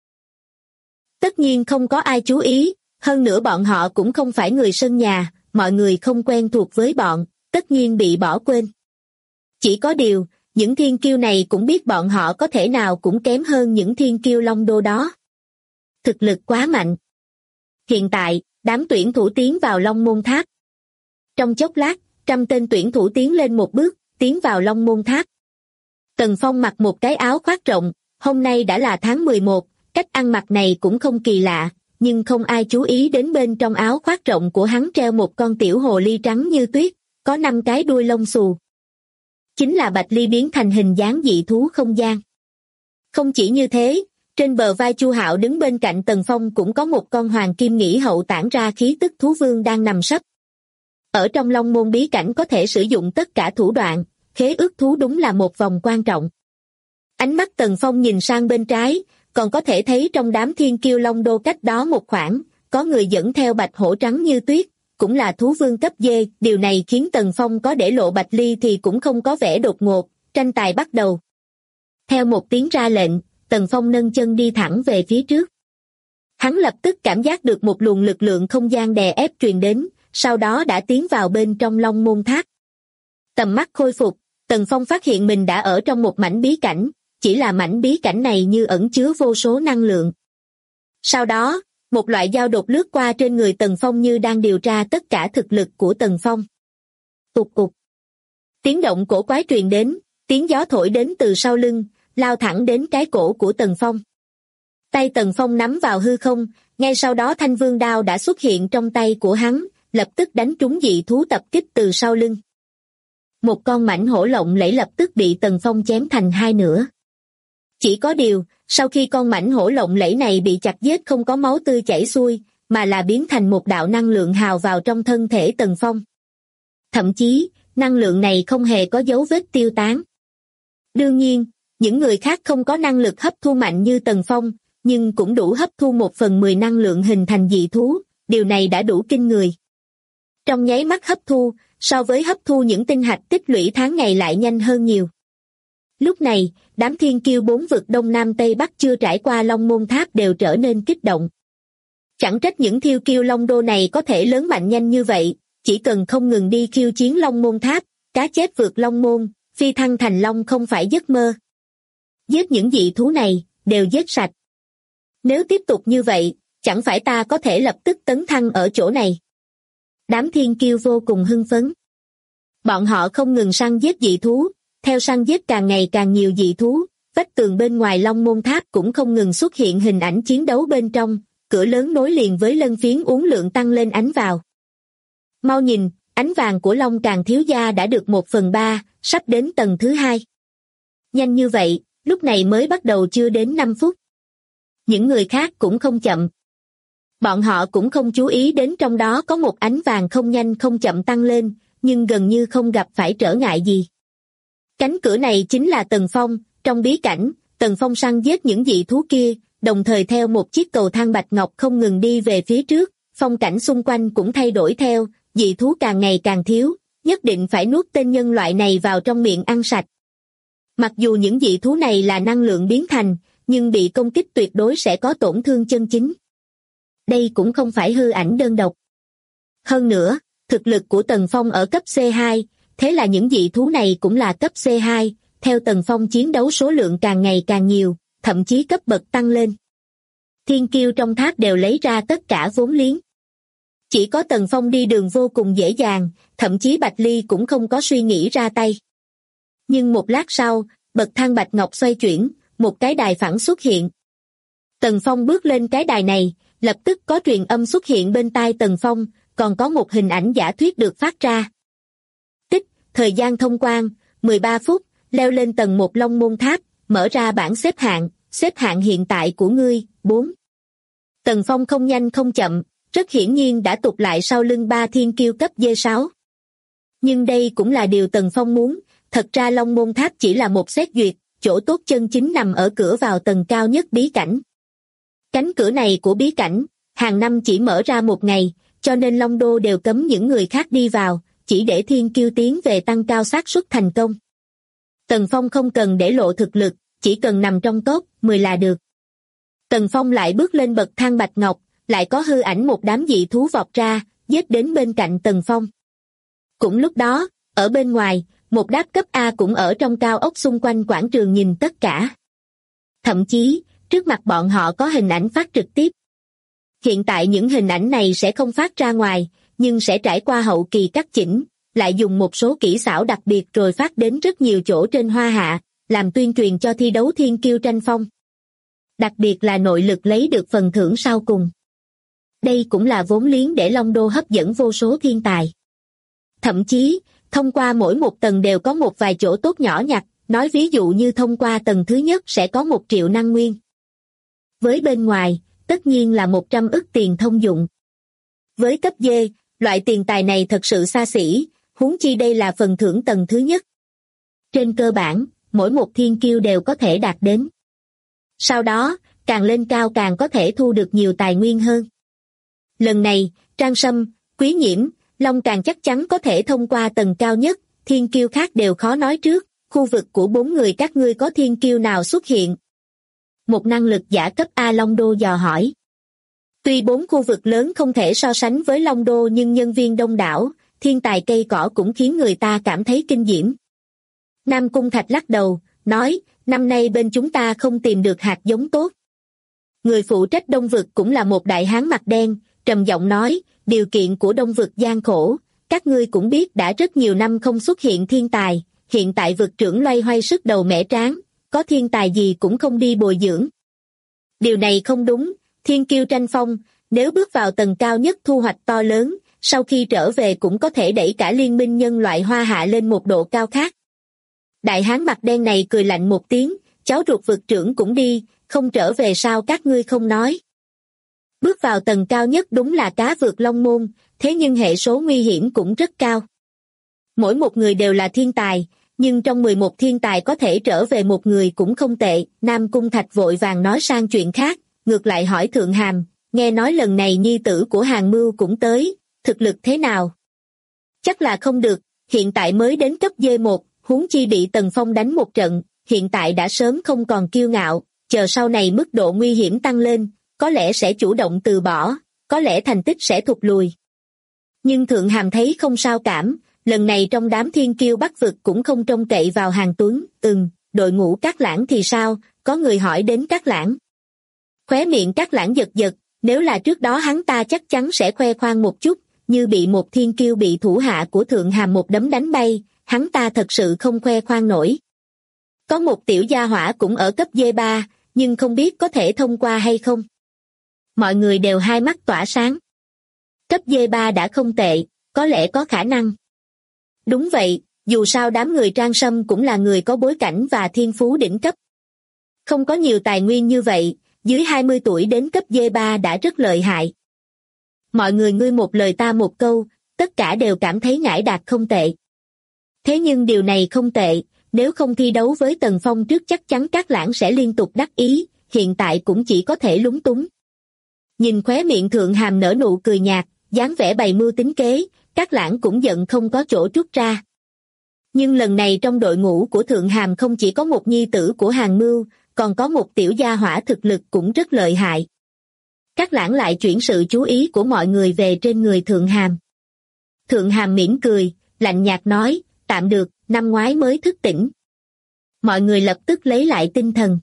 Tất nhiên không có ai chú ý, hơn nữa bọn họ cũng không phải người sân nhà, mọi người không quen thuộc với bọn, tất nhiên bị bỏ quên. Chỉ có điều, những thiên kiêu này cũng biết bọn họ có thể nào cũng kém hơn những thiên kiêu Long Đô đó. Thực lực quá mạnh. Hiện tại, đám tuyển thủ tiến vào Long Môn Tháp. Trong chốc lát, 100 tên tuyển thủ tiến lên một bước, tiến vào Long Môn Tháp. Tần Phong mặc một cái áo khoác rộng, hôm nay đã là tháng 11, cách ăn mặc này cũng không kỳ lạ, nhưng không ai chú ý đến bên trong áo khoác rộng của hắn treo một con tiểu hồ ly trắng như tuyết, có 5 cái đuôi lông xù. Chính là Bạch Ly biến thành hình dáng dị thú không gian. Không chỉ như thế, trên bờ vai Chu Hạo đứng bên cạnh Tần Phong cũng có một con hoàng kim nghĩ hậu tản ra khí tức thú vương đang nằm sấp. Ở trong Long Môn bí cảnh có thể sử dụng tất cả thủ đoạn, khế ước thú đúng là một vòng quan trọng. Ánh mắt Tần Phong nhìn sang bên trái, còn có thể thấy trong đám thiên kiêu Long Đô cách đó một khoảng, có người dẫn theo bạch hổ trắng như tuyết, cũng là thú vương cấp D, điều này khiến Tần Phong có để lộ Bạch Ly thì cũng không có vẻ đột ngột, tranh tài bắt đầu. Theo một tiếng ra lệnh, Tần Phong nâng chân đi thẳng về phía trước. Hắn lập tức cảm giác được một luồng lực lượng không gian đè ép truyền đến, sau đó đã tiến vào bên trong Long Môn Tháp. Tầm mắt khôi phục, Tần Phong phát hiện mình đã ở trong một mảnh bí cảnh, chỉ là mảnh bí cảnh này như ẩn chứa vô số năng lượng. Sau đó, một loại dao đột lướt qua trên người Tần Phong như đang điều tra tất cả thực lực của Tần Phong. Cục cục. Tiếng động cổ quái truyền đến, tiếng gió thổi đến từ sau lưng, lao thẳng đến cái cổ của Tần Phong. Tay Tần Phong nắm vào hư không, ngay sau đó thanh vương đao đã xuất hiện trong tay của hắn, lập tức đánh trúng dị thú tập kích từ sau lưng. Một con mãnh hổ lộng lẫy lập tức bị Tần Phong chém thành hai nửa. Chỉ có điều, sau khi con mãnh hổ lộng lẫy này bị chặt giết không có máu tươi chảy xuôi, mà là biến thành một đạo năng lượng hào vào trong thân thể Tần Phong. Thậm chí, năng lượng này không hề có dấu vết tiêu tán. Đương nhiên, những người khác không có năng lực hấp thu mạnh như Tần Phong, nhưng cũng đủ hấp thu 1/10 năng lượng hình thành dị thú, điều này đã đủ kinh người. Trong nháy mắt hấp thu, so với hấp thu những tinh hạch tích lũy tháng ngày lại nhanh hơn nhiều. Lúc này, đám thiên kiêu 4 vực Đông Nam Tây Bắc chưa trải qua Long Môn Tháp đều trở nên kích động. Chẳng trách những thiên kiêu Long Đô này có thể lớn mạnh nhanh như vậy, chỉ cần không ngừng đi khiêu chiến Long Môn Tháp, cá chép vượt Long Môn, phi thăng thành Long không phải giấc mơ. Giết những dị thú này, đều giết sạch. Nếu tiếp tục như vậy, chẳng phải ta có thể lập tức tấn thăng ở chỗ này. Đám thiên kiêu vô cùng hưng phấn. Bọn họ không ngừng săn giết dị thú, theo săn giết càng ngày càng nhiều dị thú, vách tường bên ngoài Long Môn Tháp cũng không ngừng xuất hiện hình ảnh chiến đấu bên trong, cửa lớn nối liền với lân phiến uốn lượn tăng lên ánh vào. Mau nhìn, ánh vàng của Long Càng thiếu gia đã được 1/3, sắp đến tầng thứ 2. Nhanh như vậy, lúc này mới bắt đầu chưa đến 5 phút. Những người khác cũng không chậm. Bọn họ cũng không chú ý đến trong đó có một ánh vàng không nhanh không chậm tăng lên, nhưng gần như không gặp phải trở ngại gì. Cánh cửa này chính là Tần Phong, trong bí cảnh, Tần Phong săn giết những dị thú kia, đồng thời theo một chiếc cầu thang bạch ngọc không ngừng đi về phía trước, phong cảnh xung quanh cũng thay đổi theo, dị thú càng ngày càng thiếu, nhất định phải nuốt tên nhân loại này vào trong miệng ăn sạch. Mặc dù những dị thú này là năng lượng biến thành, nhưng bị công kích tuyệt đối sẽ có tổn thương chân chính. Đây cũng không phải hư ảnh đơn độc. Hơn nữa, thực lực của Tần Phong ở cấp C2, thế là những dị thú này cũng là cấp C2, theo Tần Phong chiến đấu số lượng càng ngày càng nhiều, thậm chí cấp bậc tăng lên. Thiên kiêu trong tháp đều lấy ra tất cả vốn liếng. Chỉ có Tần Phong đi đường vô cùng dễ dàng, thậm chí Bạch Ly cũng không có suy nghĩ ra tay. Nhưng một lát sau, bậc thang bạch ngọc xoay chuyển, một cái đài phẳng xuất hiện. Tần Phong bước lên cái đài này, lập tức có truyền âm xuất hiện bên tai Tần Phong, còn có một hình ảnh giả thuyết được phát ra. Tích, thời gian thông quan, 13 phút, leo lên tầng 1 Long Môn Tháp, mở ra bảng xếp hạng hiện tại của ngươi, 4. Tần Phong không nhanh không chậm, rất hiển nhiên đã tụt lại sau lưng 3 thiên kiêu cấp D6. Nhưng đây cũng là điều Tần Phong muốn, thật ra Long Môn Tháp chỉ là một xét duyệt, chỗ tốt chân chính nằm ở cửa vào tầng cao nhất bí cảnh. Cánh cửa này của bí cảnh, hàng năm chỉ mở ra một ngày, cho nên Long Đô đều cấm những người khác đi vào, chỉ để thiên kiêu tiến về tăng cao xác suất thành công. Tần Phong không cần để lộ thực lực, chỉ cần nằm trong top 10 là được. Tần Phong lại bước lên bậc thang bạch ngọc, lại có hư ảnh một đám dị thú vọt ra, giết đến bên cạnh Tần Phong. Cũng lúc đó, ở bên ngoài, một đáp cấp A cũng ở trong cao ốc xung quanh quảng trường nhìn tất cả. Thậm chí, trước mặt bọn họ có hình ảnh phát trực tiếp. Hiện tại những hình ảnh này sẽ không phát ra ngoài, nhưng sẽ trải qua hậu kỳ cắt chỉnh, lại dùng một số kỹ xảo đặc biệt rồi phát đến rất nhiều chỗ trên hoa hạ, làm tuyên truyền cho thi đấu thiên kiêu tranh phong. Đặc biệt là nội lực lấy được phần thưởng sau cùng. Đây cũng là vốn liếng để Long Đô hấp dẫn vô số thiên tài. Thậm chí, thông qua mỗi một tầng đều có một vài chỗ tốt nhỏ nhặt, nói ví dụ như thông qua tầng thứ nhất sẽ có 1 triệu năng nguyên. Với bên ngoài, tất nhiên là 100 ức tiền thông dụng. Với cấp D, loại tiền tài này thật sự xa xỉ, huống chi đây là phần thưởng tầng thứ nhất. Trên cơ bản, mỗi một thiên kiêu đều có thể đạt đến. Sau đó, càng lên cao càng có thể thu được nhiều tài nguyên hơn. Lần này, Trang Sâm, Quý Nhiễm, Long Càng chắc chắn có thể thông qua tầng cao nhất, thiên kiêu khác đều khó nói trước, khu vực của 4 người các ngươi có thiên kiêu nào xuất hiện? Một năng lực giả cấp A Long Đô dò hỏi. Tuy 4 khu vực lớn không thể so sánh với Long Đô nhưng nhân viên đông đảo, thiên tài cây cỏ cũng khiến người ta cảm thấy kinh diễm. Nam Cung Thạch lắc đầu, nói, năm nay bên chúng ta không tìm được hạt giống tốt. Người phụ trách Đông Vực cũng là một đại hán mặt đen, trầm giọng nói, điều kiện của Đông Vực gian khổ, các ngươi cũng biết đã rất nhiều năm không xuất hiện thiên tài, hiện tại vực trưởng loay hoay sức đầu mẻ trán, có thiên tài gì cũng không đi bồi dưỡng. Điều này không đúng, thiên kiêu tranh phong, nếu bước vào tầng cao nhất thu hoạch to lớn, sau khi trở về cũng có thể đẩy cả liên minh nhân loại Hoa Hạ lên một độ cao khác. Đại hán mặt đen này cười lạnh một tiếng, cháu ruột vực trưởng cũng đi, không trở về sao các ngươi không nói. Bước vào tầng cao nhất đúng là cá vượt long môn, thế nhưng hệ số nguy hiểm cũng rất cao. Mỗi một người đều là thiên tài, nhưng trong 11 thiên tài có thể trở về một người cũng không tệ. Nam Cung Thạch vội vàng nói sang chuyện khác, ngược lại hỏi Thượng Hàm, nghe nói lần này nhi tử của Hàn Mưu cũng tới, thực lực thế nào? Chắc là không được, hiện tại mới đến cấp D1, huống chi bị Tần Phong đánh một trận, hiện tại đã sớm không còn kiêu ngạo, chờ sau này mức độ nguy hiểm tăng lên, có lẽ sẽ chủ động từ bỏ, có lẽ thành tích sẽ thụt lùi. Nhưng Thượng Hàm thấy không sao cảm, lần này trong đám thiên kiêu Bắc vực cũng không trông cậy vào Hàn Tuấn, đội ngũ Cát Lãng thì sao, có người hỏi đến Cát Lãng. Khóe miệng Cát Lãng giật giật, nếu là trước đó hắn ta chắc chắn sẽ khoe khoang một chút, như bị một thiên kiêu bị thủ hạ của Thượng Hàm một đấm đánh bay, hắn ta thật sự không khoe khoang nổi. Có một tiểu gia hỏa cũng ở cấp D3, nhưng không biết có thể thông qua hay không. Mọi người đều hai mắt tỏa sáng. Cấp D3 đã không tệ, có lẽ có khả năng. Đúng vậy, dù sao đám người Trang Sâm cũng là người có bối cảnh và thiên phú đỉnh cấp. Không có nhiều tài nguyên như vậy, dưới 20 tuổi đến cấp D3 đã rất lợi hại. Mọi người ngươi một lời ta một câu, tất cả đều cảm thấy Ngải Đạt không tệ. Thế nhưng điều này không tệ, nếu không thi đấu với Tần Phong trước chắc chắn Cát Lãng sẽ liên tục đắc ý, hiện tại cũng chỉ có thể lúng túng. Nhìn khóe miệng Thượng Hàm nở nụ cười nhạt, dáng vẻ bày mưu tính kế, Cát Lãng cũng giận không có chỗ trút ra. Nhưng lần này trong đội ngũ của Thượng Hàm không chỉ có một nhi tử của Hàn Mưu, còn có một tiểu gia hỏa thực lực cũng rất lợi hại. Cát Lãng lại chuyển sự chú ý của mọi người về trên người Thượng Hàm. Thượng Hàm mỉm cười, lạnh nhạt nói, tạm được, năm ngoái mới thức tỉnh. Mọi người lập tức lấy lại tinh thần.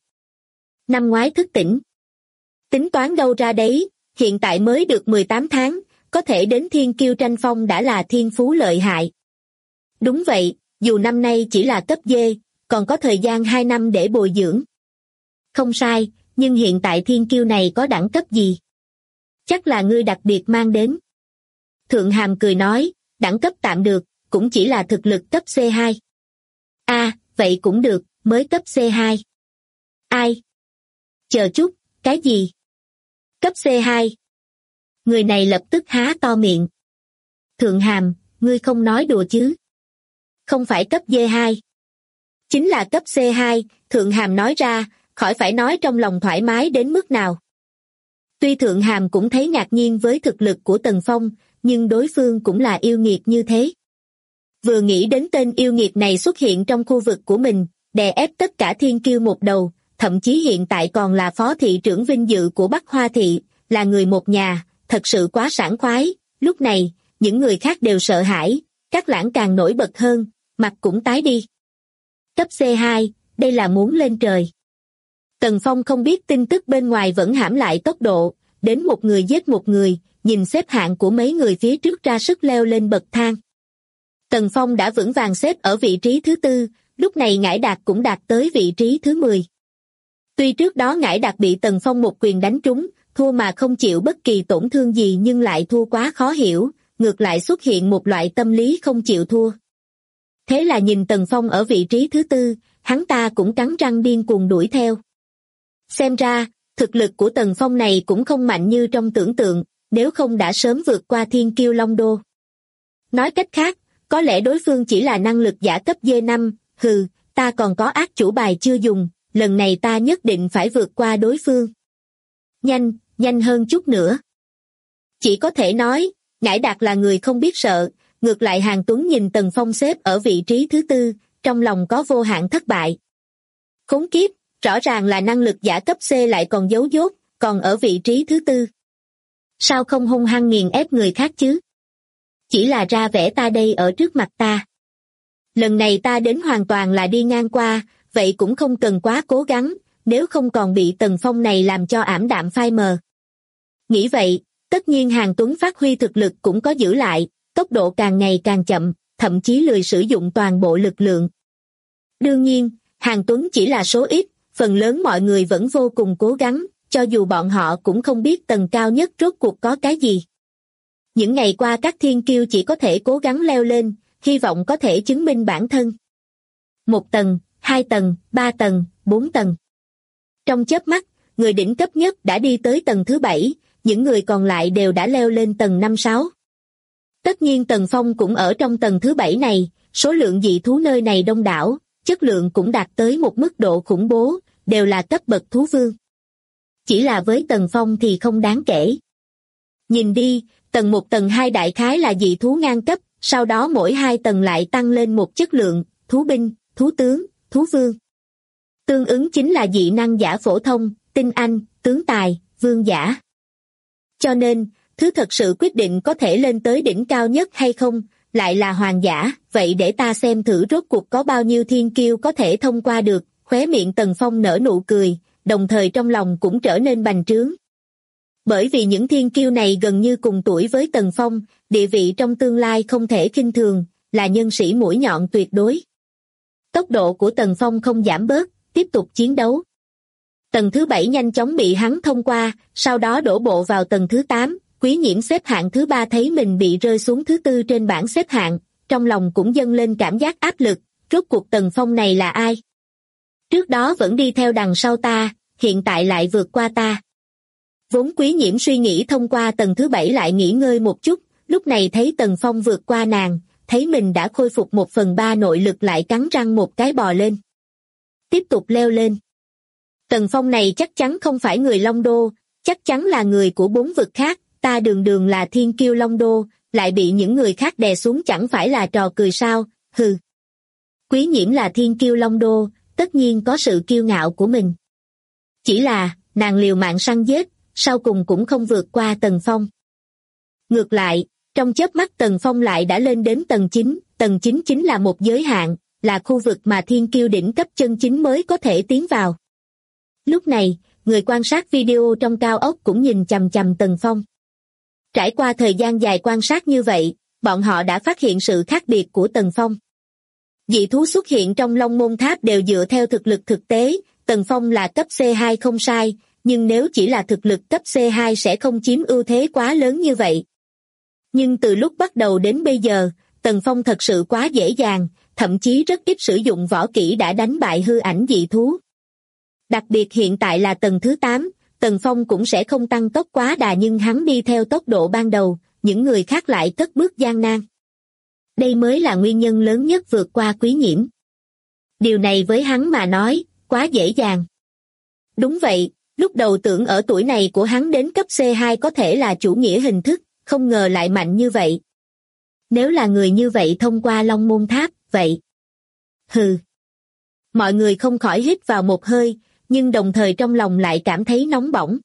Năm ngoái thức tỉnh. Tính toán đâu ra đấy, hiện tại mới được 18 tháng, có thể đến thiên kiêu tranh phong đã là thiên phú lợi hại. Đúng vậy, dù năm nay chỉ là cấp D, còn có thời gian 2 năm để bồi dưỡng. Không sai, nhưng hiện tại thiên kiêu này có đẳng cấp gì? Chắc là ngươi đặc biệt mang đến. Thượng Hàm cười nói, đẳng cấp tạm được, cũng chỉ là thực lực cấp C2. Vậy cũng được, mới cấp C2. Ai? Chờ chút, cái gì? Cấp C2. Người này lập tức há to miệng. Thượng Hàm, ngươi không nói đùa chứ? Không phải cấp D2. Chính là cấp C2, Thượng Hàm nói ra, khỏi phải nói trong lòng thoải mái đến mức nào. Tuy Thượng Hàm cũng thấy ngạc nhiên với thực lực của Tần Phong, nhưng đối phương cũng là yêu nghiệt như thế. Vừa nghĩ đến tên yêu nghiệt này xuất hiện trong khu vực của mình, đè ép tất cả thiên kiêu một đầu, thậm chí hiện tại còn là phó thị trưởng vinh dự của Bắc Hoa Thị, là người một nhà, thật sự quá sảng khoái. Lúc này, những người khác đều sợ hãi, Cát Lãng càng nổi bật hơn, mặt cũng tái đi. Cấp C2, đây là muốn lên trời. Tần Phong không biết tin tức bên ngoài vẫn hãm lại tốc độ, đến một người giết một người, nhìn xếp hạng của mấy người phía trước ra sức leo lên bậc thang. Tần Phong đã vững vàng xếp ở vị trí thứ 4, lúc này Ngải Đạt cũng đạt tới vị trí thứ 10. Tuy trước đó Ngải Đạt bị Tần Phong một quyền đánh trúng, thua mà không chịu bất kỳ tổn thương gì nhưng lại thua quá khó hiểu, ngược lại xuất hiện một loại tâm lý không chịu thua. Thế là nhìn Tần Phong ở vị trí thứ 4, hắn ta cũng cắn răng điên cuồng đuổi theo. Xem ra, thực lực của Tần Phong này cũng không mạnh như trong tưởng tượng, nếu không đã sớm vượt qua thiên kiêu Long Đô. Nói cách khác, có lẽ đối phương chỉ là năng lực giả cấp D5, ta còn có ác chủ bài chưa dùng, lần này ta nhất định phải vượt qua đối phương. Nhanh hơn chút nữa. Chỉ có thể nói, Ngải Đạt là người không biết sợ, ngược lại Hàn Tuấn nhìn Tần Phong xếp ở vị trí thứ 4, trong lòng có vô hạn thất bại. Khốn kiếp, rõ ràng là năng lực giả cấp C lại còn giấu dốt, còn ở vị trí thứ 4. Sao không hung hăng nghiền ép người khác chứ? Chỉ là ra vẻ ta đây ở trước mặt ta. Lần này ta đến hoàn toàn là đi ngang qua, vậy cũng không cần quá cố gắng, nếu không còn bị Tần Phong này làm cho ảm đạm phai mờ. Nghĩ vậy, tất nhiên Hàn Tuấn phát huy thực lực cũng có giữ lại, tốc độ càng ngày càng chậm, thậm chí lười sử dụng toàn bộ lực lượng. Đương nhiên, Hàn Tuấn chỉ là số ít, phần lớn mọi người vẫn vô cùng cố gắng, cho dù bọn họ cũng không biết tầng cao nhất rốt cuộc có cái gì. Những ngày qua các thiên kiêu chỉ có thể cố gắng leo lên, hy vọng có thể chứng minh bản thân. 1 tầng, 2 tầng, 3 tầng, 4 tầng. Trong chớp mắt, người đỉnh cấp nhất đã đi tới tầng thứ 7, những người còn lại đều đã leo lên tầng 5-6. Tất nhiên Tần Phong cũng ở trong tầng thứ 7 này, số lượng dị thú nơi này đông đảo, chất lượng cũng đạt tới một mức độ khủng bố, đều là cấp bậc thú vương. Chỉ là với Tần Phong thì không đáng kể. Nhìn đi, tầng 1 tầng 2 đại khái là dị thú ngang cấp, sau đó mỗi 2 tầng lại tăng lên một chất lượng, thú binh, thú tướng, thú vương. Tương ứng chính là dị năng giả phổ thông, tinh anh, tướng tài, vương giả. Cho nên, thứ thật sự quyết định có thể lên tới đỉnh cao nhất hay không, lại là hoàng giả. Vậy để ta xem thử rốt cuộc có bao nhiêu thiên kiêu có thể thông qua được. Khóe miệng Tần Phong nở nụ cười, đồng thời trong lòng cũng trở nên bành trướng. Bởi vì những thiên kiêu này gần như cùng tuổi với Tần Phong, địa vị trong tương lai không thể khinh thường, là nhân sĩ mũi nhọn tuyệt đối. Tốc độ của Tần Phong không giảm bớt, tiếp tục chiến đấu. Tầng thứ 7 nhanh chóng bị hắn thông qua, sau đó đổ bộ vào tầng thứ 8, Quý Nhiễm xếp hạng thứ 3 thấy mình bị rơi xuống thứ 4 trên bảng xếp hạng, trong lòng cũng dâng lên cảm giác áp lực, rốt cuộc Tần Phong này là ai? Trước đó vẫn đi theo đằng sau ta, hiện tại lại vượt qua ta. Vốn Quý Nhiễm suy nghĩ thông qua tầng thứ 7 lại nghỉ ngơi một chút, lúc này thấy Tần Phong vượt qua nàng, thấy mình đã khôi phục 1/3 nội lực lại cắn răng một cái bò lên. Tiếp tục leo lên. Tần Phong này chắc chắn không phải người Long Đô, chắc chắn là người của 4 vực khác, ta đường đường là thiên kiêu Long Đô, lại bị những người khác đè xuống chẳng phải là trò cười sao, hừ. Quý Nhiễm là thiên kiêu Long Đô, tất nhiên có sự kiêu ngạo của mình. Chỉ là, nàng liều mạng săn giết, sau cùng cũng không vượt qua Tần Phong. Ngược lại, trong chớp mắt Tần Phong lại đã lên đến tầng 9, tầng 9 chính là một giới hạn, là khu vực mà thiên kiêu đỉnh cấp chân chính mới có thể tiến vào. Lúc này, người quan sát video trong cao ốc cũng nhìn chằm chằm Tần Phong. Trải qua thời gian dài quan sát như vậy, bọn họ đã phát hiện sự khác biệt của Tần Phong. Dị thú xuất hiện trong Long Môn Tháp đều dựa theo thực lực thực tế, Tần Phong là cấp C2 không sai, nhưng nếu chỉ là thực lực cấp C2 sẽ không chiếm ưu thế quá lớn như vậy. Nhưng từ lúc bắt đầu đến bây giờ, Tần Phong thật sự quá dễ dàng, thậm chí rất ít sử dụng võ kỹ đã đánh bại hư ảnh dị thú. Đặc biệt hiện tại là tầng thứ 8, Tần Phong cũng sẽ không tăng tốc quá đà nhưng hắn đi theo tốc độ ban đầu, những người khác lại cất bước gian nan. Đây mới là nguyên nhân lớn nhất vượt qua Quý Nhiễm. Điều này với hắn mà nói, quá dễ dàng. Đúng vậy, lúc đầu tưởng ở tuổi này của hắn đến cấp C2 có thể là chủ nghĩa hình thức, không ngờ lại mạnh như vậy. Nếu là người như vậy thông qua Long Môn Tháp, vậy. Hừ. Mọi người không khỏi hít vào một hơi, nhưng đồng thời trong lòng lại cảm thấy nóng bỏng.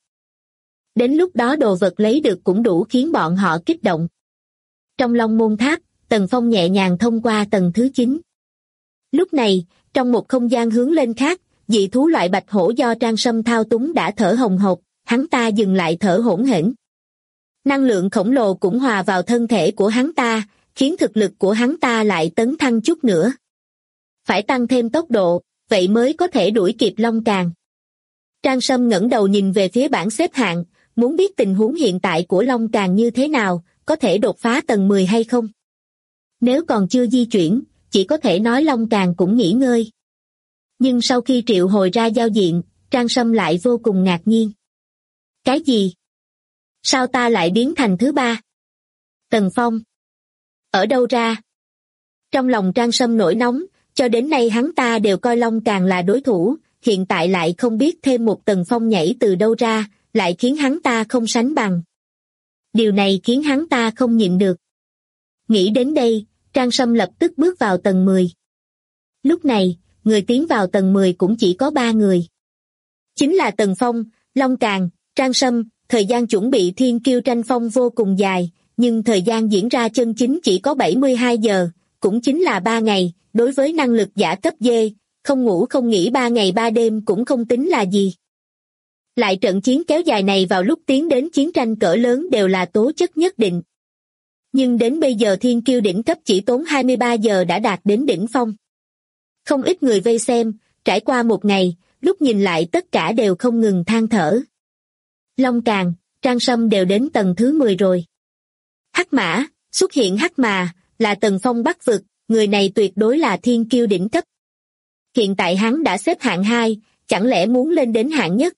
Đến lúc đó đồ vật lấy được cũng đủ khiến bọn họ kích động. Trong Long Môn Tháp, Tần Phong nhẹ nhàng thông qua tầng thứ 9. Lúc này, trong một không gian hướng lên khác, dị thú loại bạch hổ do Trang Sâm thao túng đã thở hồng hộc, hắn ta dừng lại thở hổn hển. Năng lượng khổng lồ cũng hòa vào thân thể của hắn ta, khiến thực lực của hắn ta lại tấn thăng chút nữa. Phải tăng thêm tốc độ, vậy mới có thể đuổi kịp Long Càn. Trang Sâm ngẩng đầu nhìn về phía bảng xếp hạng, muốn biết tình huống hiện tại của Long Càn như thế nào, có thể đột phá tầng 10 hay không. Nếu còn chưa di chuyển, chỉ có thể nói Long Càn cũng nghỉ ngơi. Nhưng sau khi triệu hồi ra giao diện, Trang Sâm lại vô cùng ngạc nhiên. Cái gì? Sao ta lại biến thành thứ 3? Tần Phong. Ở đâu ra? Trong lòng Trang Sâm nổi nóng, cho đến nay hắn ta đều coi Long Càn là đối thủ, hiện tại lại không biết thêm một Tần Phong nhảy từ đâu ra, lại khiến hắn ta không sánh bằng. Điều này khiến hắn ta không nhịn được. Nghĩ đến đây, Trang Sâm lập tức bước vào tầng 10. Lúc này, người tiến vào tầng 10 cũng chỉ có 3 người. Chính là Tần Phong, Long Càn, Trang Sâm. Thời gian chuẩn bị thiên kiêu tranh phong vô cùng dài, nhưng thời gian diễn ra chân chính chỉ có 72 giờ, cũng chính là 3 ngày, đối với năng lực giả cấp D, không ngủ không nghỉ 3 ngày 3 đêm cũng không tính là gì. Lại trận chiến kéo dài này vào lúc tiến đến chiến tranh cỡ lớn đều là tố chất nhất định. Nhưng đến bây giờ thiên kiêu đỉnh cấp chỉ tốn 23 giờ đã đạt đến đỉnh phong. Không ít người vây xem, trải qua một ngày, lúc nhìn lại tất cả đều không ngừng than thở. Long Càn, Trang Sâm đều đến tầng thứ 10 rồi. Hắc Mã, xuất hiện Hắc Mà, là Tần Phong Bắc vực, người này tuyệt đối là thiên kiêu đỉnh cấp. Hiện tại hắn đã xếp hạng 2, chẳng lẽ muốn lên đến hạng nhất?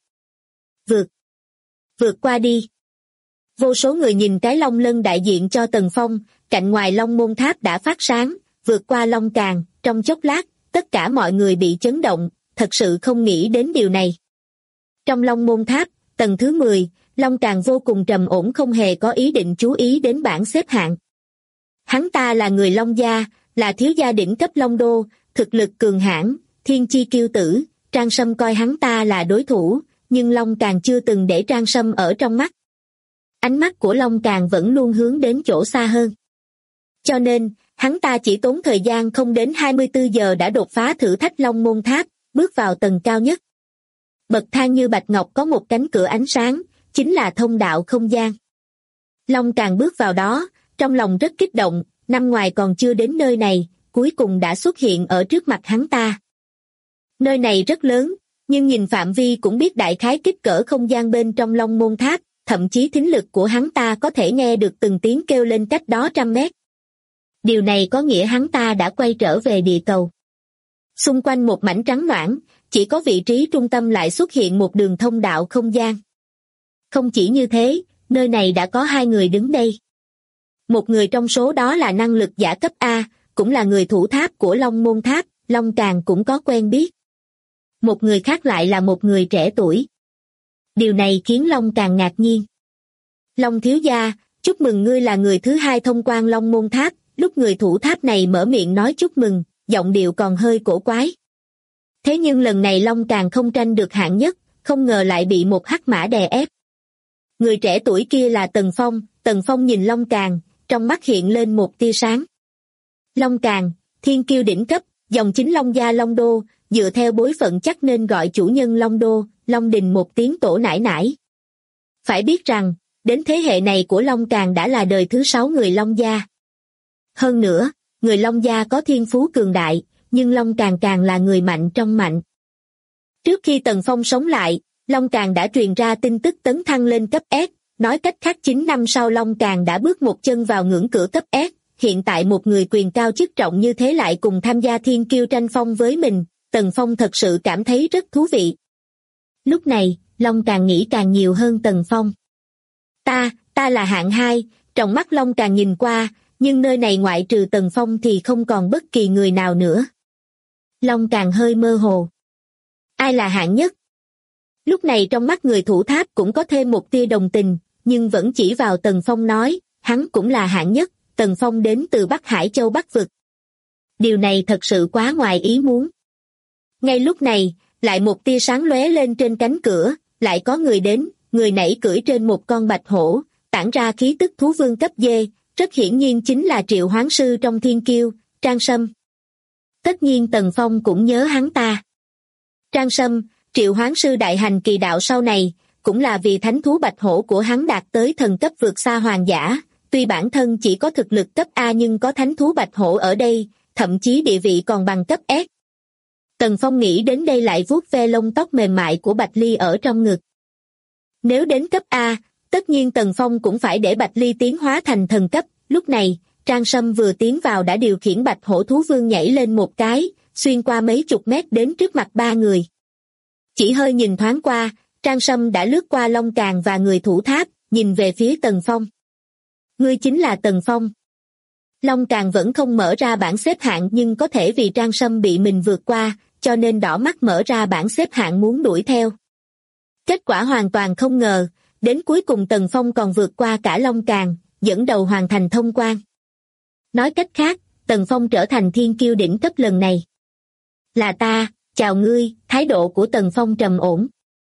Vượt qua đi. Vô số người nhìn cái long lân đại diện cho Tần Phong, cạnh ngoài Long Môn Tháp đã phát sáng, vượt qua Long Càn, trong chốc lát, tất cả mọi người bị chấn động, thật sự không nghĩ đến điều này. Trong Long Môn Tháp, tầng thứ 10, Long Càn vô cùng trầm ổn không hề có ý định chú ý đến bảng xếp hạng. Hắn ta là người Long gia, là thiếu gia đỉnh cấp Long đô, thực lực cường hãn, thiên chi kiêu tử, Trang Sâm coi hắn ta là đối thủ, nhưng Long Càng chưa từng để Trang Sâm ở trong mắt. Ánh mắt của Long Càng vẫn luôn hướng đến chỗ xa hơn. Cho nên, hắn ta chỉ tốn thời gian không đến 24 giờ đã đột phá thử thách Long Môn Tháp, bước vào tầng cao nhất. Bậc thang như bạch ngọc có một cánh cửa ánh sáng, chính là thông đạo không gian. Long Càng bước vào đó, trong lòng rất kích động, năm ngoài còn chưa đến nơi này, cuối cùng đã xuất hiện ở trước mặt hắn ta. Nơi này rất lớn, nhưng nhìn phạm vi cũng biết đại khái kích cỡ không gian bên trong Long Môn Tháp, thậm chí thính lực của hắn ta có thể nghe được từng tiếng kêu lên cách đó 100 mét. Điều này có nghĩa hắn ta đã quay trở về địa cầu. Xung quanh một mảnh trắng noãn, chỉ có vị trí trung tâm lại xuất hiện một đường thông đạo không gian. Không chỉ như thế, nơi này đã có 2 người đứng đây. Một người trong số đó là năng lực giả cấp A, cũng là người thủ tháp của Long Môn Tháp, Long Càng cũng có quen biết. Một người khác lại là một người trẻ tuổi. Điều này khiến Long Càng ngạc nhiên. Long thiếu gia, chúc mừng ngươi là người thứ 2 thông quan Long Môn Tháp. Lúc người thủ tháp này mở miệng nói chúc mừng, giọng điệu còn hơi cổ quái. Thế nhưng lần này Long Càng không tranh được hạng nhất, không ngờ lại bị một hắc mã đè ép. Người trẻ tuổi kia là Tần Phong nhìn Long Càng, trong mắt hiện lên một tia sáng. Long Càng, thiên kiêu đỉnh cấp, dòng chính Long gia Long đô, dựa theo bối phận chắc nên gọi chủ nhân Long đô, Long đình một tiếng tổ nải nải. Phải biết rằng, đến thế hệ này của Long Càng đã là đời thứ 6 người Long gia. Hơn nữa, người Long gia có thiên phú cường đại, nhưng Long Càng càng là người mạnh trong mạnh. Trước khi Tần Phong sống lại, Long Càng đã truyền ra tin tức tấn thăng lên cấp S, nói cách khác 9 năm sau Long Càng đã bước một chân vào ngưỡng cửa cấp S, hiện tại một người quyền cao chức trọng như thế lại cùng tham gia thiên kiêu tranh phong với mình, Tần Phong thật sự cảm thấy rất thú vị. Lúc này, Long Càng nghĩ càng nhiều hơn Tần Phong. Ta là hạng 2, trong mắt Long Càng nhìn qua, nhưng nơi này ngoại trừ Tần Phong thì không còn bất kỳ người nào nữa. Long Càng hơi mơ hồ. Ai là hạng nhất? Lúc này trong mắt người thủ tháp cũng có thêm một tia đồng tình, nhưng vẫn chỉ vào Tần Phong nói, hắn cũng là hạng nhất, Tần Phong đến từ Bắc Hải Châu Bắc Vực. Điều này thật sự quá ngoài ý muốn. Ngay lúc này, lại một tia sáng lóe lên trên cánh cửa, lại có người đến, người nãy cưỡi trên một con bạch hổ, tản ra khí tức thú vương cấp D, rất hiển nhiên chính là triệu hoán sư trong thiên kiêu, Trang Sâm. Tất nhiên Tần Phong cũng nhớ hắn ta. Trang Sâm, triệu hoán sư đại hành kỳ đạo sau này, cũng là vì thánh thú bạch hổ của hắn đạt tới thần cấp vượt xa hoàng giả, tuy bản thân chỉ có thực lực cấp A nhưng có thánh thú bạch hổ ở đây, thậm chí địa vị còn bằng cấp S. Tần Phong nghĩ đến đây lại vuốt ve lông tóc mềm mại của Bạch Ly ở trong ngực. Nếu đến cấp A, tất nhiên Tần Phong cũng phải để Bạch Ly tiến hóa thành thần cấp, lúc này, Trang Sâm vừa tiến vào đã điều khiển bạch hổ thú vương nhảy lên một cái, xuyên qua mấy chục mét đến trước mặt 3 người. Chỉ hơi nhìn thoáng qua, Trang Sâm đã lướt qua Long Càng và người thủ tháp, nhìn về phía Tần Phong. Ngươi chính là Tần Phong. Long Càng vẫn không mở ra bảng xếp hạng nhưng có thể vì Trang Sâm bị mình vượt qua, cho nên đỏ mắt mở ra bảng xếp hạng muốn đuổi theo. Kết quả hoàn toàn không ngờ, đến cuối cùng Tần Phong còn vượt qua cả Long Càng, dẫn đầu hoàn thành thông quan. Nói cách khác, Tần Phong trở thành thiên kiêu đỉnh cấp lần này. Là ta, chào ngươi, thái độ của Tần Phong trầm ổn.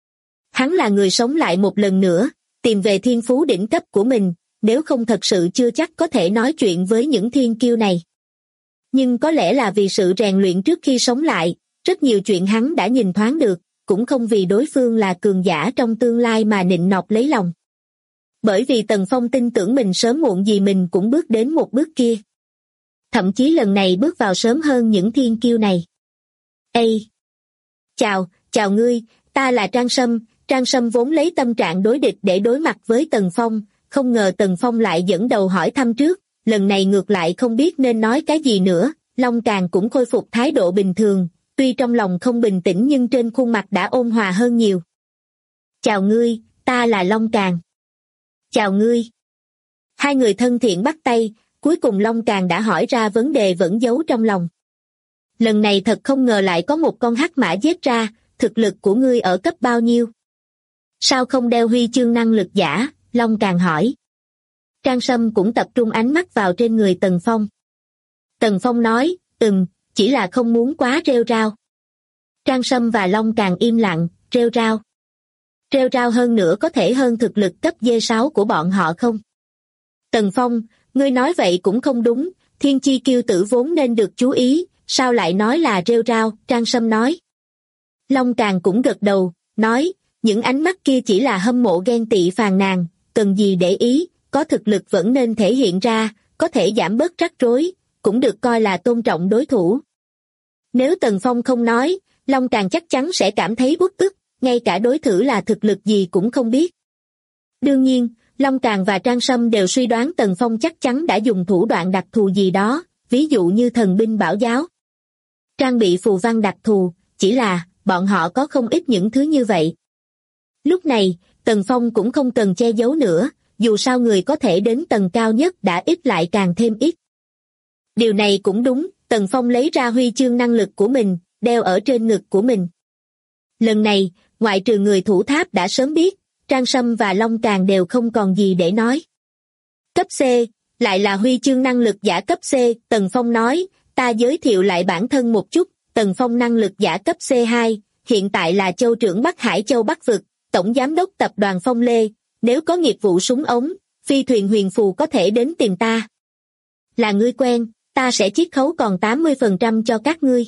Hắn là người sống lại một lần nữa, tìm về thiên phú đỉnh cấp của mình, nếu không thật sự chưa chắc có thể nói chuyện với những thiên kiêu này. Nhưng có lẽ là vì sự rèn luyện trước khi sống lại, rất nhiều chuyện hắn đã nhìn thoáng được, cũng không vì đối phương là cường giả trong tương lai mà nịnh nọt lấy lòng. Bởi vì Tần Phong tin tưởng mình sớm muộn gì mình cũng bước đến một bước kia. Thậm chí lần này bước vào sớm hơn những thiên kiêu này. Ê! Chào ngươi, ta là Trang Sâm vốn lấy tâm trạng đối địch để đối mặt với Tần Phong, không ngờ Tần Phong lại dẫn đầu hỏi thăm trước, lần này ngược lại không biết nên nói cái gì nữa, Long Càng cũng khôi phục thái độ bình thường, tuy trong lòng không bình tĩnh nhưng trên khuôn mặt đã ôn hòa hơn nhiều. Chào ngươi, ta là Long Càng. Chào ngươi. Hai người thân thiện bắt tay, cuối cùng Long Càng đã hỏi ra vấn đề vẫn giấu trong lòng. Lần này thật không ngờ lại có một con hắc mã giết ra, thực lực của ngươi ở cấp bao nhiêu? Sao không đeo huy chương năng lực giả? Long Càng hỏi. Trang Sâm cũng tập trung ánh mắt vào trên người Tần Phong. Tần Phong nói, chỉ là không muốn quá rêu rao. Trang Sâm và Long Càng im lặng, rêu rao. Rêu rao hơn nữa có thể hơn thực lực cấp D6 của bọn họ không? Tần Phong, ngươi nói vậy cũng không đúng, thiên chi kiêu tử vốn nên được chú ý, sao lại nói là rêu rao, Trang Sâm nói. Long Càng cũng gật đầu, nói, những ánh mắt kia chỉ là hâm mộ ghen tị phàn nàn, cần gì để ý, có thực lực vẫn nên thể hiện ra, có thể giảm bớt rắc rối, cũng được coi là tôn trọng đối thủ. Nếu Tần Phong không nói, Long Càng chắc chắn sẽ cảm thấy uất ức, ngay cả đối thủ là thực lực gì cũng không biết. Đương nhiên, Long Càng và Trang Sâm đều suy đoán Tần Phong chắc chắn đã dùng thủ đoạn đặc thù gì đó, ví dụ như thần binh bảo giáo. Trang bị phù văn đặc thù, chỉ là, bọn họ có không ít những thứ như vậy. Lúc này, Tần Phong cũng không cần che giấu nữa, dù sao người có thể đến tầng cao nhất đã ít lại càng thêm ít. Điều này cũng đúng, Tần Phong lấy ra huy chương năng lực của mình, đeo ở trên ngực của mình. Lần này, ngoại trừ người thủ tháp đã sớm biết, Trang Sâm và Long Càng đều không còn gì để nói. Cấp C, lại là huy chương năng lực giả cấp C, Tần Phong nói, ta giới thiệu lại bản thân một chút, Tần Phong năng lực giả cấp C2, hiện tại là châu trưởng Bắc Hải Châu Bắc Vực, tổng giám đốc tập đoàn Phong Lê, nếu có nghiệp vụ súng ống, phi thuyền huyền phù có thể đến tìm ta. Là ngươi quen, ta sẽ chiết khấu còn 80% cho các ngươi.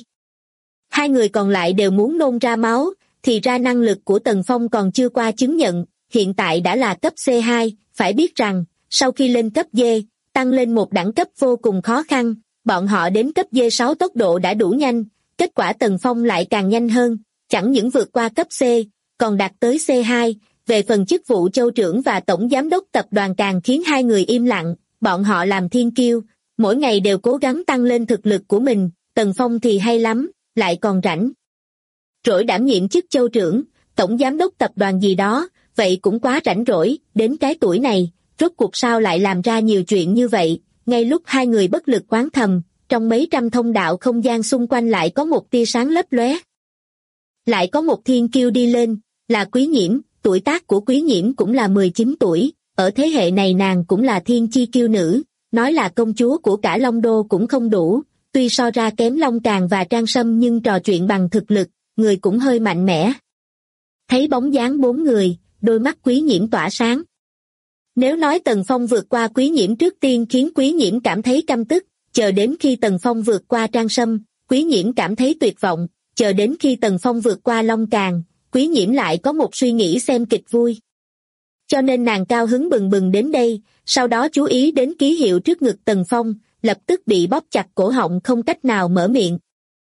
Hai người còn lại đều muốn nôn ra máu, thì ra năng lực của Tần Phong còn chưa qua chứng nhận, hiện tại đã là cấp C2, phải biết rằng, sau khi lên cấp D, tăng lên một đẳng cấp vô cùng khó khăn, bọn họ đến cấp D6 tốc độ đã đủ nhanh, kết quả Tần Phong lại càng nhanh hơn, chẳng những vượt qua cấp C, còn đạt tới C2, về phần chức vụ châu trưởng và tổng giám đốc tập đoàn càng khiến hai người im lặng, bọn họ làm thiên kiêu, mỗi ngày đều cố gắng tăng lên thực lực của mình, Tần Phong thì hay lắm, lại còn rảnh rỗi đảm nhiệm chức châu trưởng, tổng giám đốc tập đoàn gì đó, vậy cũng quá rảnh rỗi, đến cái tuổi này, rốt cuộc sao lại làm ra nhiều chuyện như vậy, ngay lúc hai người bất lực oán thầm, trong mấy trăm thông đạo không gian xung quanh lại có một tia sáng lấp lóe. Lại có một thiên kiêu đi lên, là Quý Nhiễm, tuổi tác của Quý Nhiễm cũng là 19 tuổi, ở thế hệ này nàng cũng là thiên chi kiêu nữ, nói là công chúa của cả Long Đô cũng không đủ, tuy so ra kém Long Càng và Trang Sâm nhưng trò chuyện bằng thực lực, người cũng hơi mạnh mẽ. Thấy bóng dáng bốn người, đôi mắt Quý Nhiễm tỏa sáng. Nếu nói Tần Phong vượt qua Quý Nhiễm trước tiên khiến Quý Nhiễm cảm thấy căm tức, chờ đến khi Tần Phong vượt qua Trang Sâm, Quý Nhiễm cảm thấy tuyệt vọng, chờ đến khi Tần Phong vượt qua Long Càng, Quý Nhiễm lại có một suy nghĩ xem kịch vui. Cho nên nàng cao hứng bừng bừng đến đây, sau đó chú ý đến ký hiệu trước ngực Tần Phong, lập tức bị bóp chặt cổ họng không cách nào mở miệng.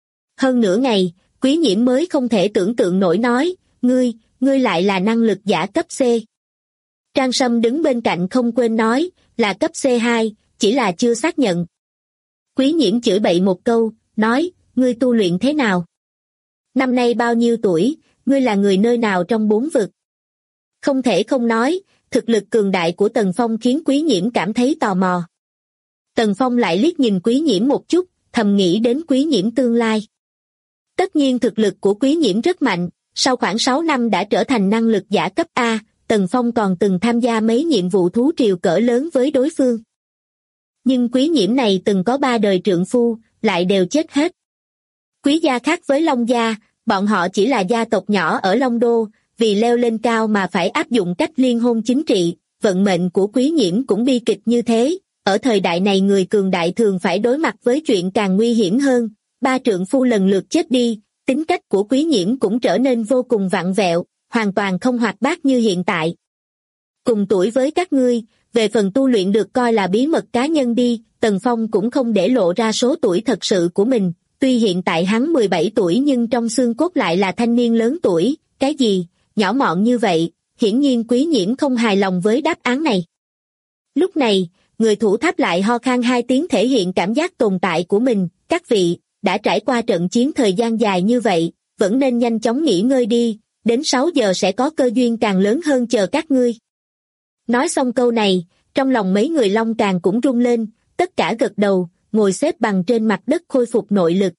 Hơn nửa ngày, Quý Nhiễm mới không thể tưởng tượng nổi nói, ngươi lại là năng lực giả cấp C. Trang Sâm đứng bên cạnh không quên nói, là cấp C2, chỉ là chưa xác nhận. Quý Nhiễm chửi bậy một câu, nói, ngươi tu luyện thế nào? Năm nay bao nhiêu tuổi, ngươi là người nơi nào trong bốn vực? Không thể không nói, thực lực cường đại của Tần Phong khiến Quý Nhiễm cảm thấy tò mò. Tần Phong lại liếc nhìn Quý Nhiễm một chút, thầm nghĩ đến Quý Nhiễm tương lai. Tất nhiên thực lực của Quý Nhiễm rất mạnh, sau khoảng 6 năm đã trở thành năng lực giả cấp A, Tần Phong còn từng tham gia mấy nhiệm vụ thú triều cỡ lớn với đối phương. Nhưng Quý Nhiễm này từng có 3 đời trượng phu, lại đều chết hết. Quý gia khác với Long gia, bọn họ chỉ là gia tộc nhỏ ở Long Đô, vì leo lên cao mà phải áp dụng cách liên hôn chính trị, vận mệnh của Quý Nhiễm cũng bi kịch như thế. Ở thời đại này người cường đại thường phải đối mặt với chuyện càng nguy hiểm hơn, 3 trượng phu lần lượt chết đi, tính cách của Quý Nhiễm cũng trở nên vô cùng vặn vẹo, hoàn toàn không hoạt bát như hiện tại. Cùng tuổi với các ngươi, về phần tu luyện được coi là bí mật cá nhân đi, Tần Phong cũng không để lộ ra số tuổi thật sự của mình, tuy hiện tại hắn 17 tuổi nhưng trong xương cốt lại là thanh niên lớn tuổi, cái gì, nhỏ mọn như vậy, hiển nhiên Quý Nhiễm không hài lòng với đáp án này. Lúc này, người thủ tháp lại ho khan 2 tiếng thể hiện cảm giác tồn tại của mình, các vị, đã trải qua trận chiến thời gian dài như vậy, vẫn nên nhanh chóng nghỉ ngơi đi, đến 6 giờ sẽ có cơ duyên càng lớn hơn chờ các ngươi. Nói xong câu này, trong lòng mấy người Long Càng cũng rung lên, tất cả gật đầu, ngồi xếp bằng trên mặt đất khôi phục nội lực.